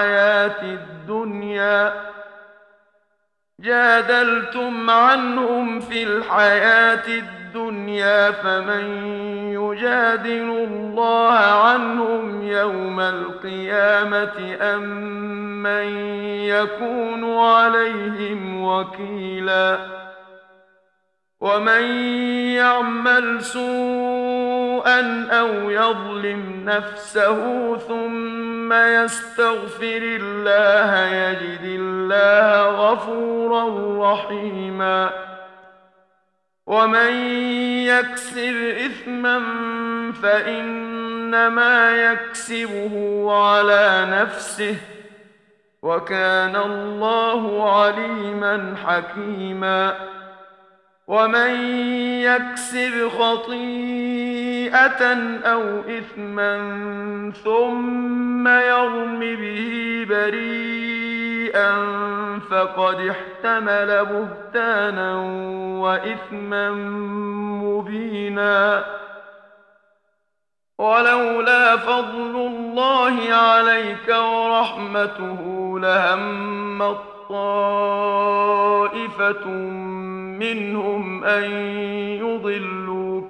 الحياة الدنيا فمن يجادل الله عنهم يوم القيامة أم من يكون عليهم وكيلا ومن يعمل سوءا أو يظلم نفسه ثم يستغفر الله يجد الله غفورا رحيما ومن يكسب إثما فإنما يكسبه على نفسه وكان الله عليما حكيما ومن يكسب خطيئة أو إثما ثم يرم به بريئا فقد احتمل بهتانا وإثما مبينا ولولا فضل الله عليك ورحمته لهمت طائفة منهم أن يضلوك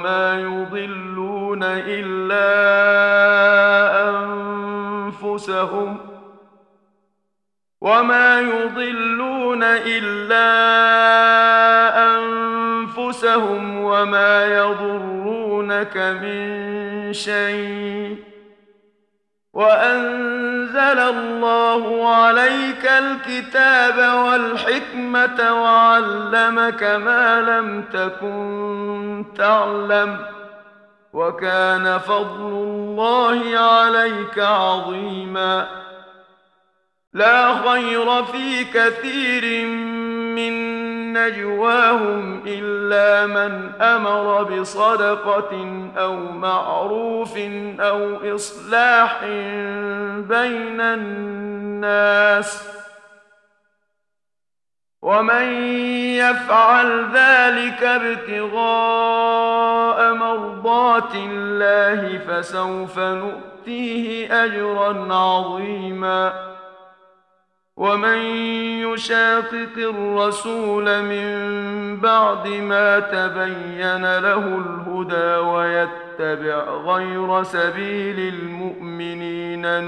وما يضلون إلا أنفسهم وما يضرونك من شيء وأنزل الله عليك الكتاب والحكمة وعلمك ما لم تكن تعلم وكان فضل الله عليك عظيما. لا خير في كثير من نجواهم إلا من أمر بصدقة أو معروف أو إصلاح بين الناس، ومن يفعل ذلك ابتغاء مرضات الله فسوف نؤتيه أجرا عظيما. ومن يشاقق الرسول من بعد ما تبين له الهدى ويتبع غير سبيل المؤمنين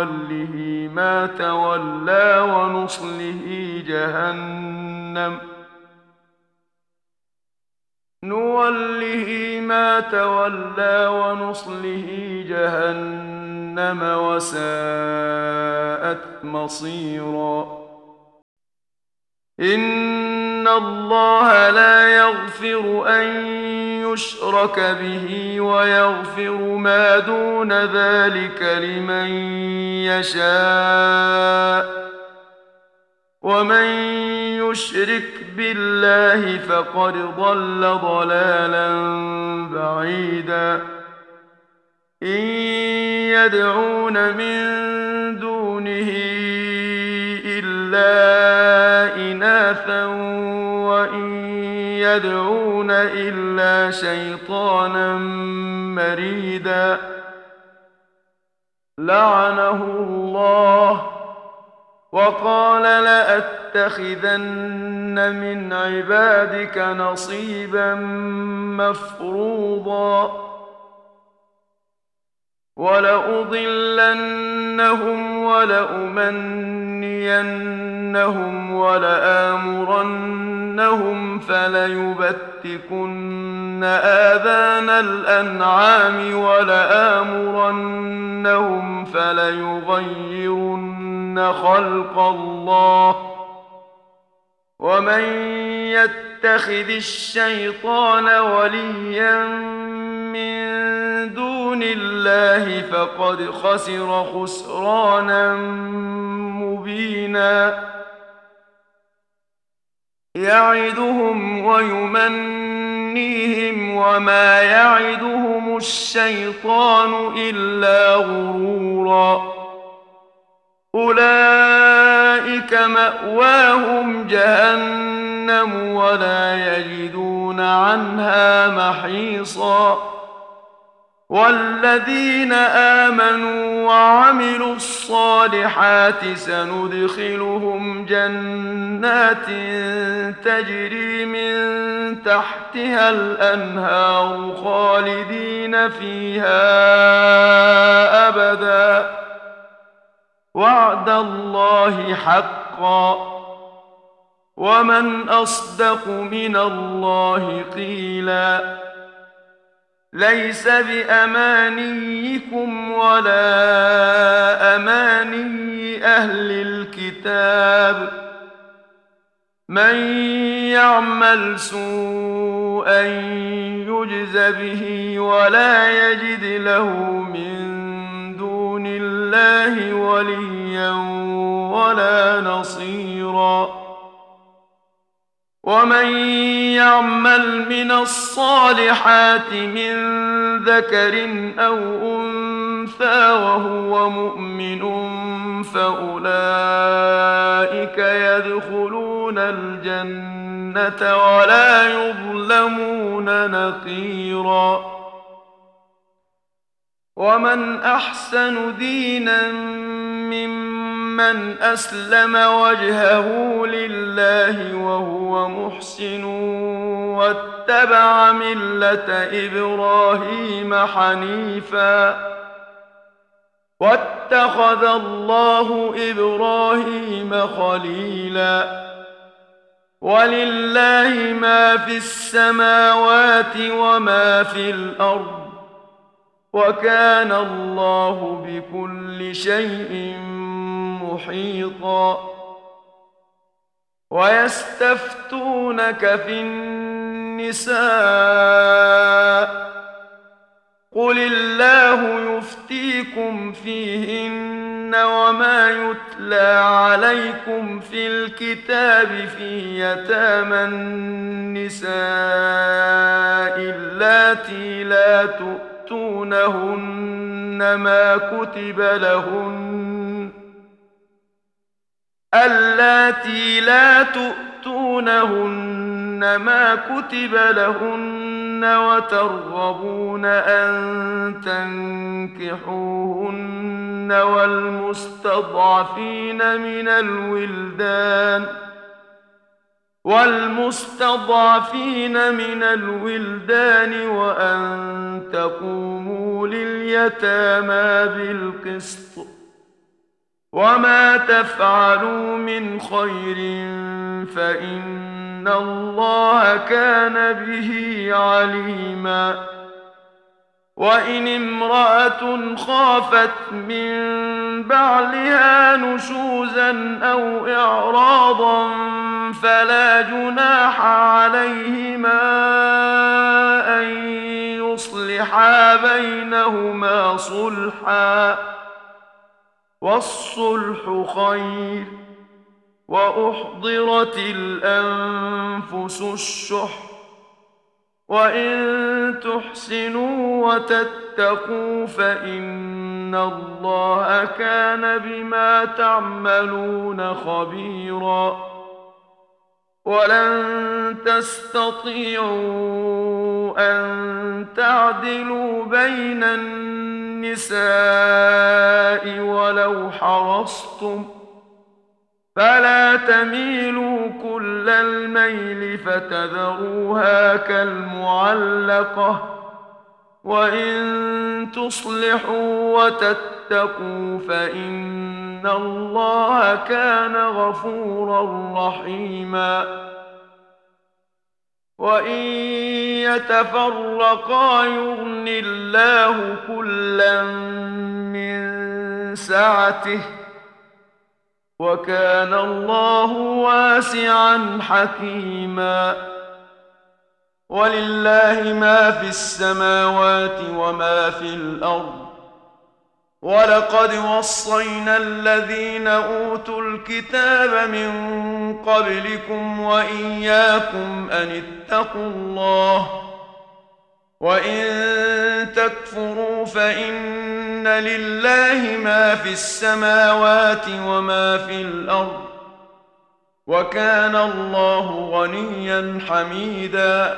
نوله ما تولى ونصله جهنم وساءت مصيرا. إن الله لا يغفر أن يشرك به ويغفر ما دون ذلك لمن يشاء، ومن يشرك بالله فقد ضل ضلالا بعيدا. إن يدعون من دونه إلا إناثا وإن يدعون إلا شيطانا مريدا لعنه الله وقال لأتخذن من عبادك نصيبا مفروضا ولأضلنهم ولأمنينهم ولآمرنهم فليبتكن آذان الأنعام ولآمرنهم فليغيرن خلق الله. ومن يتخذ الشيطان وليا من دون الله فقد خسر خسرانا مبينا. يعدهم ويمنيهم وما يعدهم الشيطان إلا غرورا. أولئك مأواهم جهنم ولا يجدون عنها محيصا. والذين آمنوا وعملوا الصالحات سندخلهم جنات تجري من تحتها الأنهار خالدين فيها أبدا وعد الله حقا ومن أصدق من الله قيلا. ليس بأمانيكم ولا أماني أهل الكتاب. من يعمل سوءا يجز به ولا يجد له من دون الله وليا ولا نصيرا. ومن يعمل من الصالحات من ذكر أو أنثى وهو مؤمن فأولئك يدخلون الجنة ولا يظلمون نقيرا. ومن أحسن دينا ممن أسلم وجهه لله وهو محسن واتبع ملة إبراهيم حنيفا واتخذ الله إبراهيم خليلا. ولله ما في السماوات وما في الأرض وكان الله بكل شيء محيطا. ويستفتونك في النساء قل الله يفتيكم فيهن وما يتلى عليكم في الكتاب في يتامى النساء اللاتي لا تؤتونهن ما كتب لهن وترغبون أن تنكحوهن والمستضعفين من الولدان وأن تقوموا لليتامى بالقسط وما تفعلوا من خير فإن الله كان به عليما وإن امرأة خافت من بعلها نشوزا أو إعراضا فلا جناح عليهما أن يصلحا بينهما صلحا والصلح خير وأحضرت الأنفس الشح وإن تحسنوا وتتقوا فإن الله كان بما تعملون خبيرا ولن تستطيعوا أن تعدلوا بين النساء ولو حرصتم فلا تميلوا كل الميل فتذروها كالمعلقة وإن تصلحوا وتتقوا فإن الله كان غفورا رحيما وإن يتفرقا يغن الله كلا من سعته وكان الله واسعا حكيما ولله ما في السماوات وما في الأرض ولقد وصينا الذين أوتوا الكتاب من قبلكم وإياكم أن اتقوا الله وإن تكفروا فإن لله ما في السماوات وما في الأرض وكان الله غنيا حميدا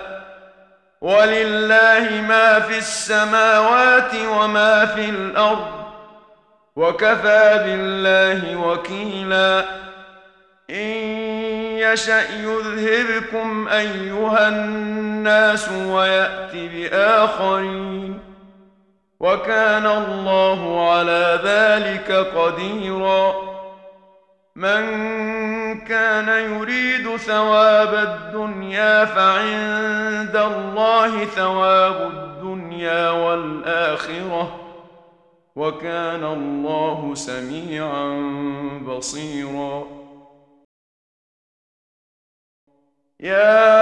ولله ما في السماوات وما في الأرض وكفى بالله وكيلا إن يشأ يذهبكم أيها الناس ويأت بآخرين وكان الله على ذلك قديرا من كان يريد ثواب الدنيا فعند الله ثواب الدنيا والآخرة وكان الله سميعا بصيرا يا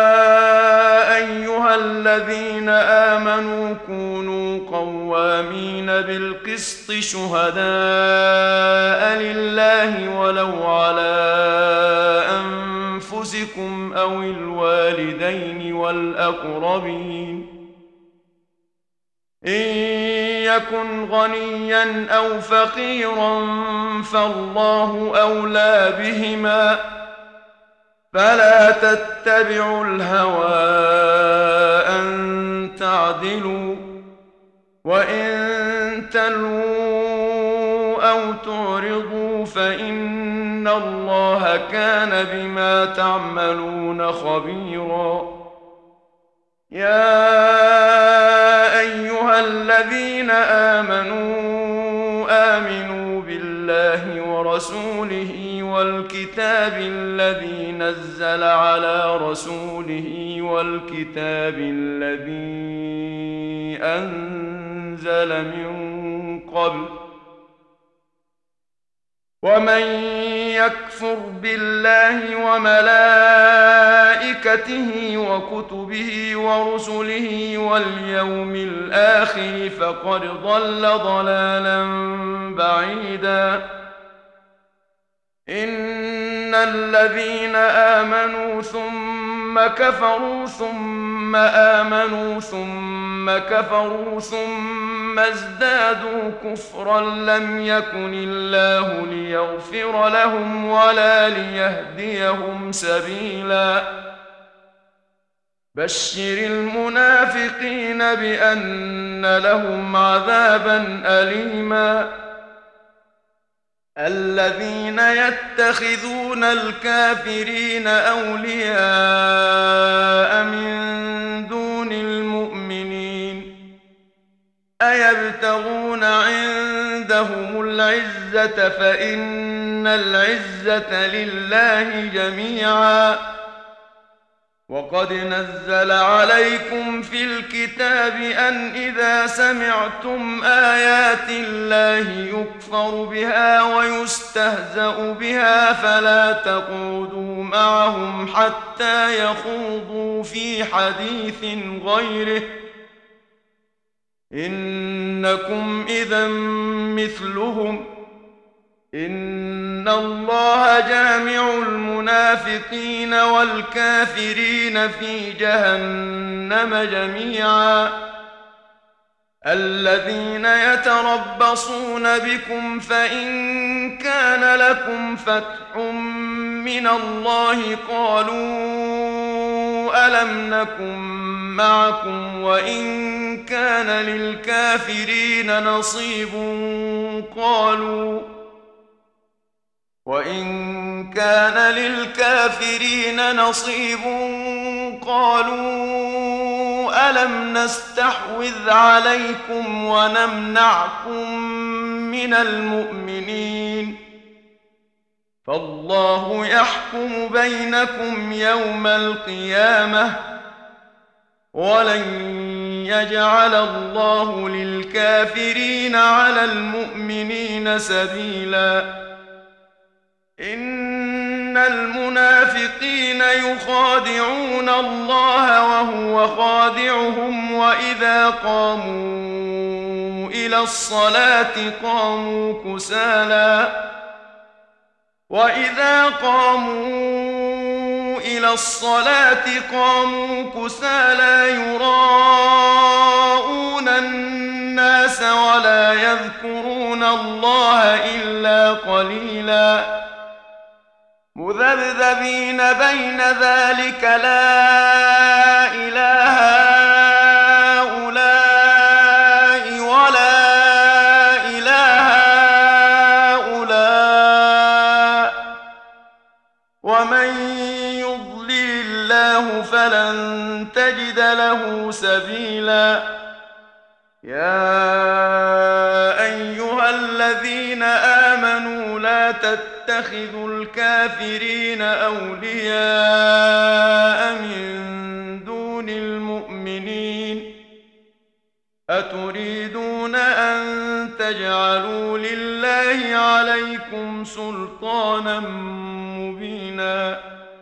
أيها الذين آمنوا كونوا قوامين بالقسط شهداء لله ولو على أنفسكم أو الوالدين والأقربين إن يكن غنيا أو فقيرا فالله أولى بهما فلا تتبعوا الهوى أن تعدلوا وإن تلووا أو تعرضوا فإن الله كان بما تعملون خبيرا يا أيها الذين آمنوا بالله ورسوله والكتاب الذي نزل على رسوله والكتاب الذي أنزل من قبل ومن يكفر بالله وملائكته وكتبه ورسله واليوم الآخر فقد ضل ضلالا بعيدا إن الذين آمنوا ثم كفروا ثم آمنوا ثم كفروا ثم ازدادوا كفرا لم يكن الله ليغفر لهم ولا ليهديهم سبيلا بشر المنافقين بأن لهم عذابا أليما الذين يتخذون الكافرين أولياء من دون المؤمنين أيبتغون عندهم العزة فإن العزة لله جميعا وقد نزل عليكم في الكتاب أن إذا سمعتم آيات الله يكفر بها ويستهزأ بها فلا تقعدوا معهم حتى يخوضوا في حديث غيره إنكم إذا مثلهم إن الله جامع المنافقين والكافرين في جهنم جميعا الذين يتربصون بكم فإن كان لكم فتح من الله قالوا ألم نكن معكم وإن كان للكافرين نصيب قالوا ألم نستحوذ عليكم ونمنعكم من المؤمنين فالله يحكم بينكم يوم القيامة ولن يجعل الله للكافرين على المؤمنين سبيلا إن المنافقين يخادعون الله وهو خادعهم وإذا قاموا إلى الصلاة قاموا كسالى يراءون الناس ولا يذكرون الله إلا قليلا مذبذبين بين ذلك لا إله هؤلاء ولا إله هؤلاء ومن يضلل الله فلن تجد له سبيلا يا أيها الذين آمنوا لا تتخذوا الكافرين أولياء من دون المؤمنين أتريدون أن تجعلوا لله عليكم سلطانا مبينا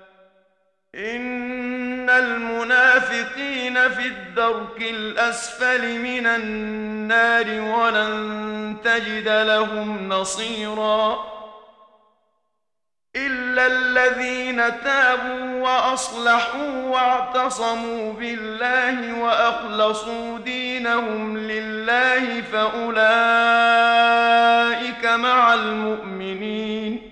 إن المنافقين في الدرك الأسفل من النار ولن تجد لهم نصيرا إلا الذين تابوا وأصلحوا واعتصموا بالله وأخلصوا دينهم لله فأولئك مع المؤمنين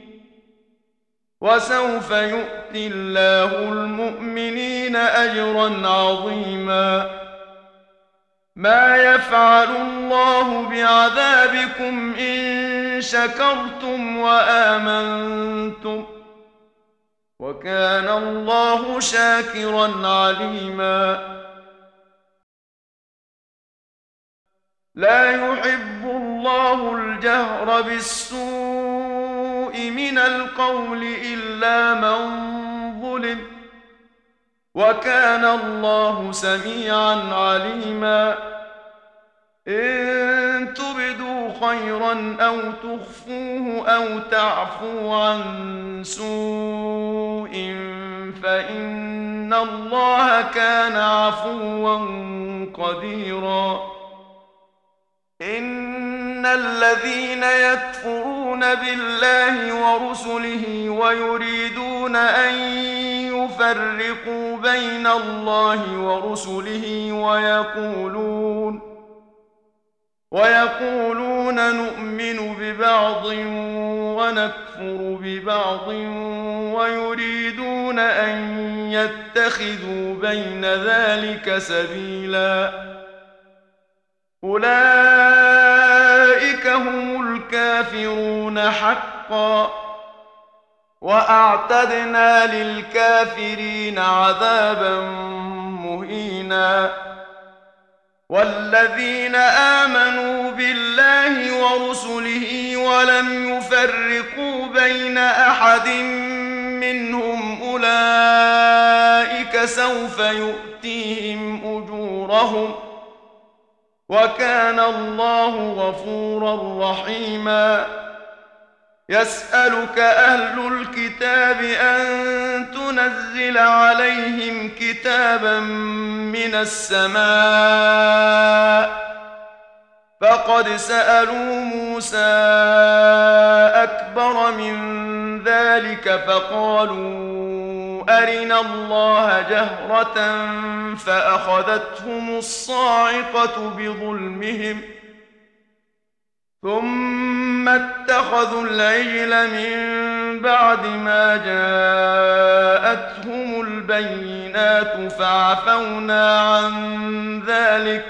وسوف يؤتي الله المؤمنين أجرا عظيما ما يفعل الله بعذابكم إن شكرتم وآمنتم وكان الله شاكرا عليما لا يحب الله الجهر بالسوء من القول إلا من ظلم وكان الله سميعا عليما إن تبدوا خيرا أو تخفوه أو تعفو عن سوء فإن الله كان عفوا قديرا. إن الذين يكفرون بالله ورسله ويريدون أن يفرقوا بين الله ورسله ويقولون نؤمن ببعض ونكفر ببعض ويريدون أن يتخذوا بين ذلك سبيلا أولئك هم الكافرون حقا وأعتدنا للكافرين عذابا مهينا. والذين آمنوا بالله ورسله ولم يفرقوا بين أحد منهم أولئك سوف يؤتيهم أجورهم وكان الله غفورا رحيما. يسألك أهل الكتاب أن تنزل عليهم كتابا من السماء فقد سألوا موسى أكبر من ذلك فقالوا أرنا الله جهرة فأخذتهم الصاعقة بظلمهم ثم اتخذوا العجل من بعد ما جاءتهم البينات فعفونا عن ذلك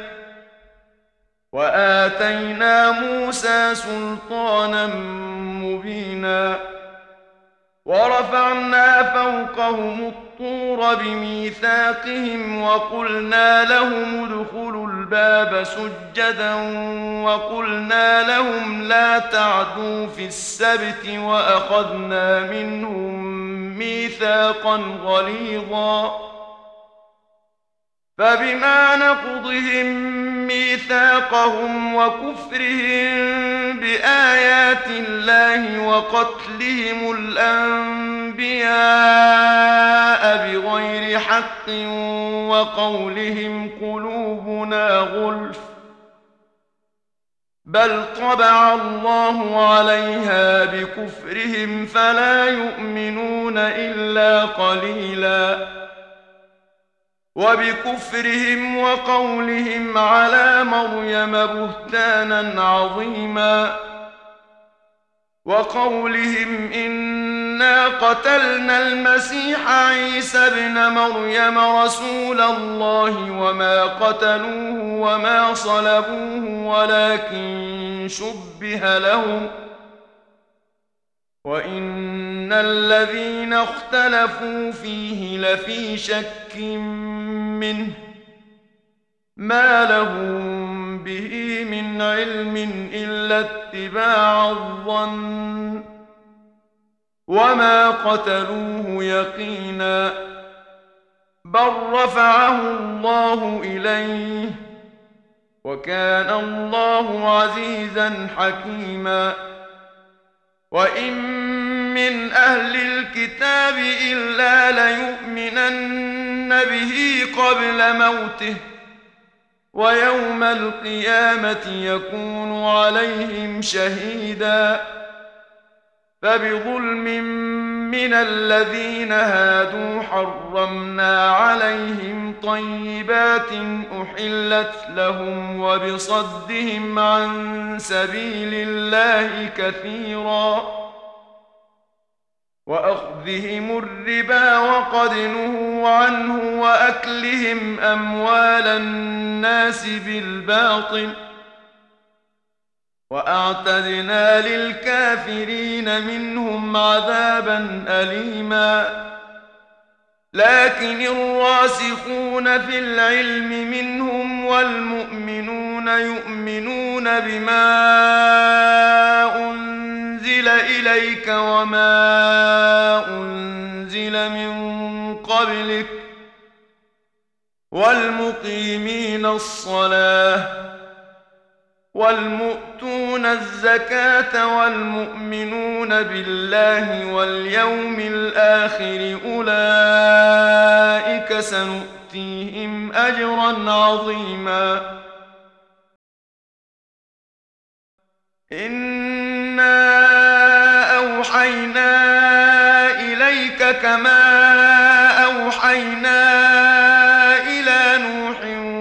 وآتينا موسى سلطانا مبينا. ورفعنا فوقهم الطور بميثاقهم وقلنا لهم ادخلوا الباب سجدا وقلنا لهم لا تعدوا في السبت وأخذنا منهم ميثاقا غليظا. فبما نقضهم ميثاقهم وكفرهم بآيات الله وقتلهم الأنبياء بغير حق وقولهم قلوبنا غلف بل طبع الله عليها بكفرهم فلا يؤمنون إلا قليلا. وبكفرهم وقولهم على مريم بهتانا عظيما وقولهم إنا قتلنا المسيح عيسى ابن مريم رسول الله وما قتلوه وما صلبوه ولكن شبه لهم وإن الذين اختلفوا فيه لفي شك منه ما لهم به من علم إلا اتباع الظن وما قتلوه يقينا بل رفعه الله إليه وكان الله عزيزا حكيما. وإن من أهل الكتاب إلا ليؤمنن به قبل موته ويوم القيامة يكون عليهم شهيدا. فبظلم من الذين هادوا حرمنا عليهم طيبات أحلت لهم وبصدهم عن سبيل الله كثيرا وأخذهم الربا وقد نهوا عنه وأكلهم أموال الناس بالباطل وأعتدنا للكافرين منهم عذابا أليما. لكن الراسخون في العلم منهم والمؤمنون يؤمنون بما أنزل إليك وما أنزل من قبلك والمقيمين الصلاة والمؤتون الزكاة والمؤمنون بالله واليوم الآخر أولئك سنؤتيهم أجرا عظيما. إنا أوحينا إليك كما أوحينا إلى نوح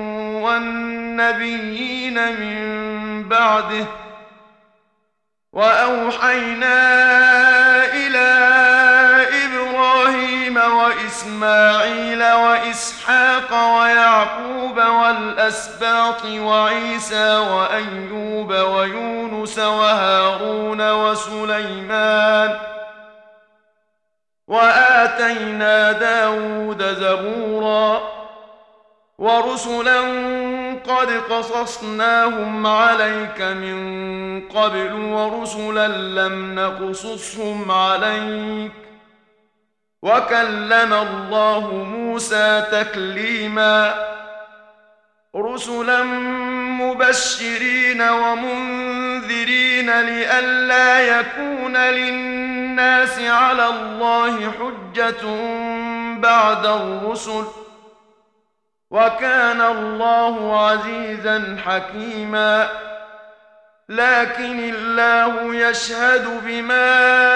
والنبيين من بعده، وأوحينا إلى إبراهيم وإسماعيل وإسحاق ويعقوب والأسباط وعيسى وأيوب ويونس وهارون وسليمان، وآتينا داود زبورا، ورسلا قد قصصناهم عليك من قبل ورسلا لم نقصصهم عليك، وكلم الله موسى تكليما. رسلا مبشرين ومنذرين لئلا يكون للناس على الله حجة بعد الرسل، وكان الله عزيزا حكيما. لكن الله يشهد بما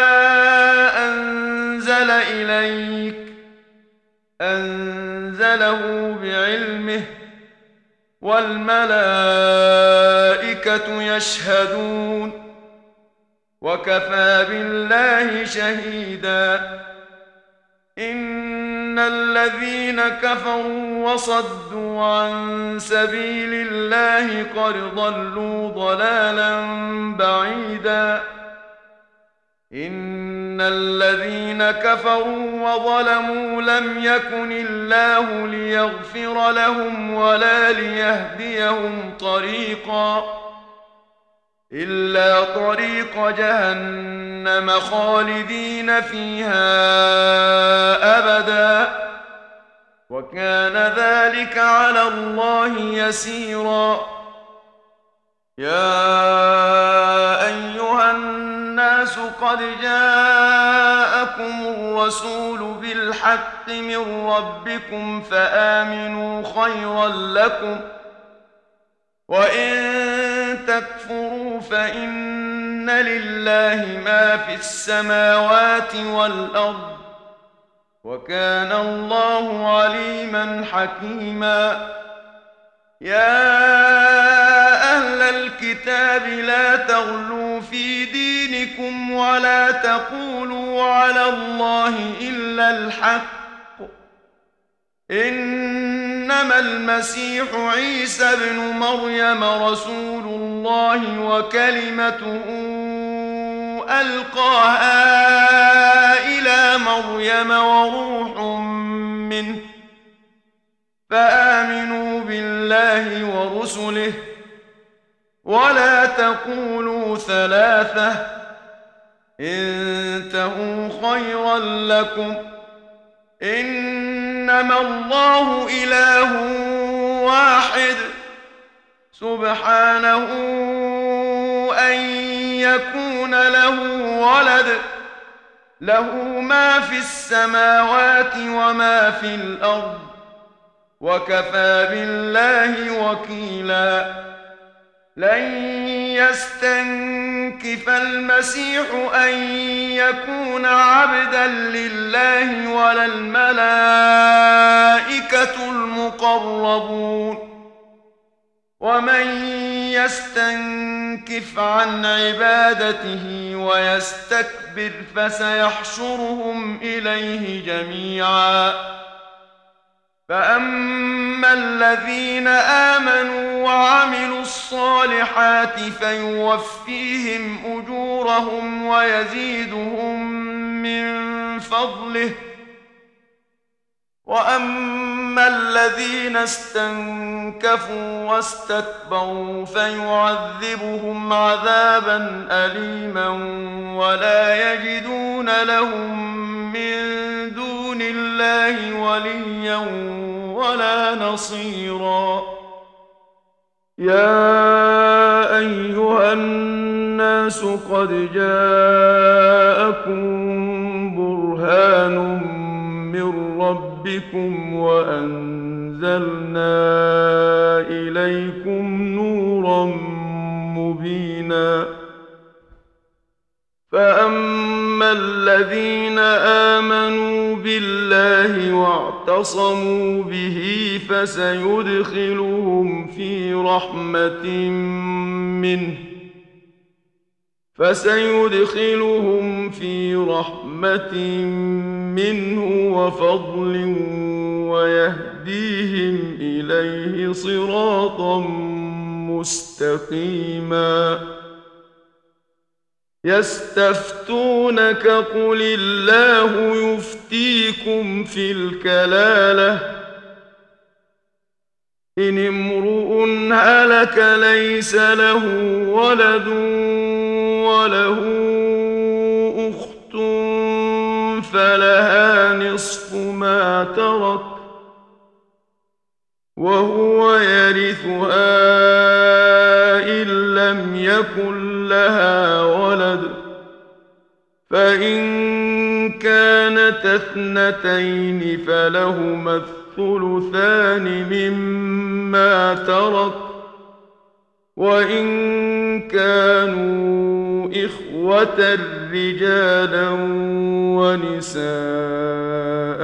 أنزل إليك أنزله بعلمه، والملائكة يشهدون، وكفى بالله شهيدا. إن الذين كفروا وصدوا عن سبيل الله قد ضلوا ضلالا بعيدا. إن الذين كفروا وظلموا لم يكن الله ليغفر لهم ولا ليهديهم طريقا إلا طريق جهنم خالدين فيها أبدا، وكان ذلك على الله يسيرا. يا أيها الناس قد جاءكم الرسول بالحق من ربكم فآمنوا خيرا لكم، وإن تكفروا فإن لله ما في السماوات والأرض، وكان الله عليما حكيما. يا أهل الكتاب لا تغلوا في دينكم ولا تقولوا على الله إلا الحق، إنما المسيح عيسى ابن مريم رسول الله وكلمته ألقاها إلى مريم وروح منه، فآمنوا بالله ورسله، ولا تقولوا ثلاثة، انتهوا خيرا لكم، إنما الله إله واحد سبحانه أن يكون له ولد، له ما في السماوات وما في الأرض، وكفى بالله وكيلا. لن يستنكف المسيح أن يكون عبدا لله ولا الملائكة المقربون، ومن يستنكف عن عبادته ويستكبر فسيحشرهم إليه جميعا. فأما الذين آمنوا وعملوا الصالحات فيوفيهم أجورهم ويزيدهم من فضله، وأما الذين استنكفوا واستكبروا فيعذبهم عذابا أليما ولا يجدون لهم من دون الله وليا ولا نصيرا. يا الناس قد جاءكم برهان من ربكم وأنزلنا إليكم نورا مبينا فأما الذين آمنوا بالله واعتصموا به فسيدخلهم في رحمة منه وفضل ويهديهم إليه صراطا مستقيما يستفتونك قل الله يفتيكم في الكلالة إن امرؤ هلك ليس له ولد وله أخت فلها نصف ما ترك وهو يرثها إن لم يكن لها ولد فإن كانت اثنتين فلهما الثلثان مما ترك وإن كانوا إخوة رجالا ونساء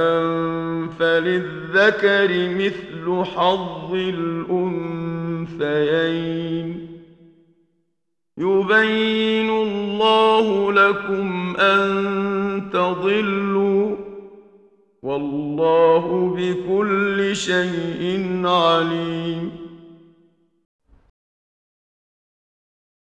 فللذكر مثل حظ الأنثيين يبين الله لكم أن تضلوا والله بكل شيء عليم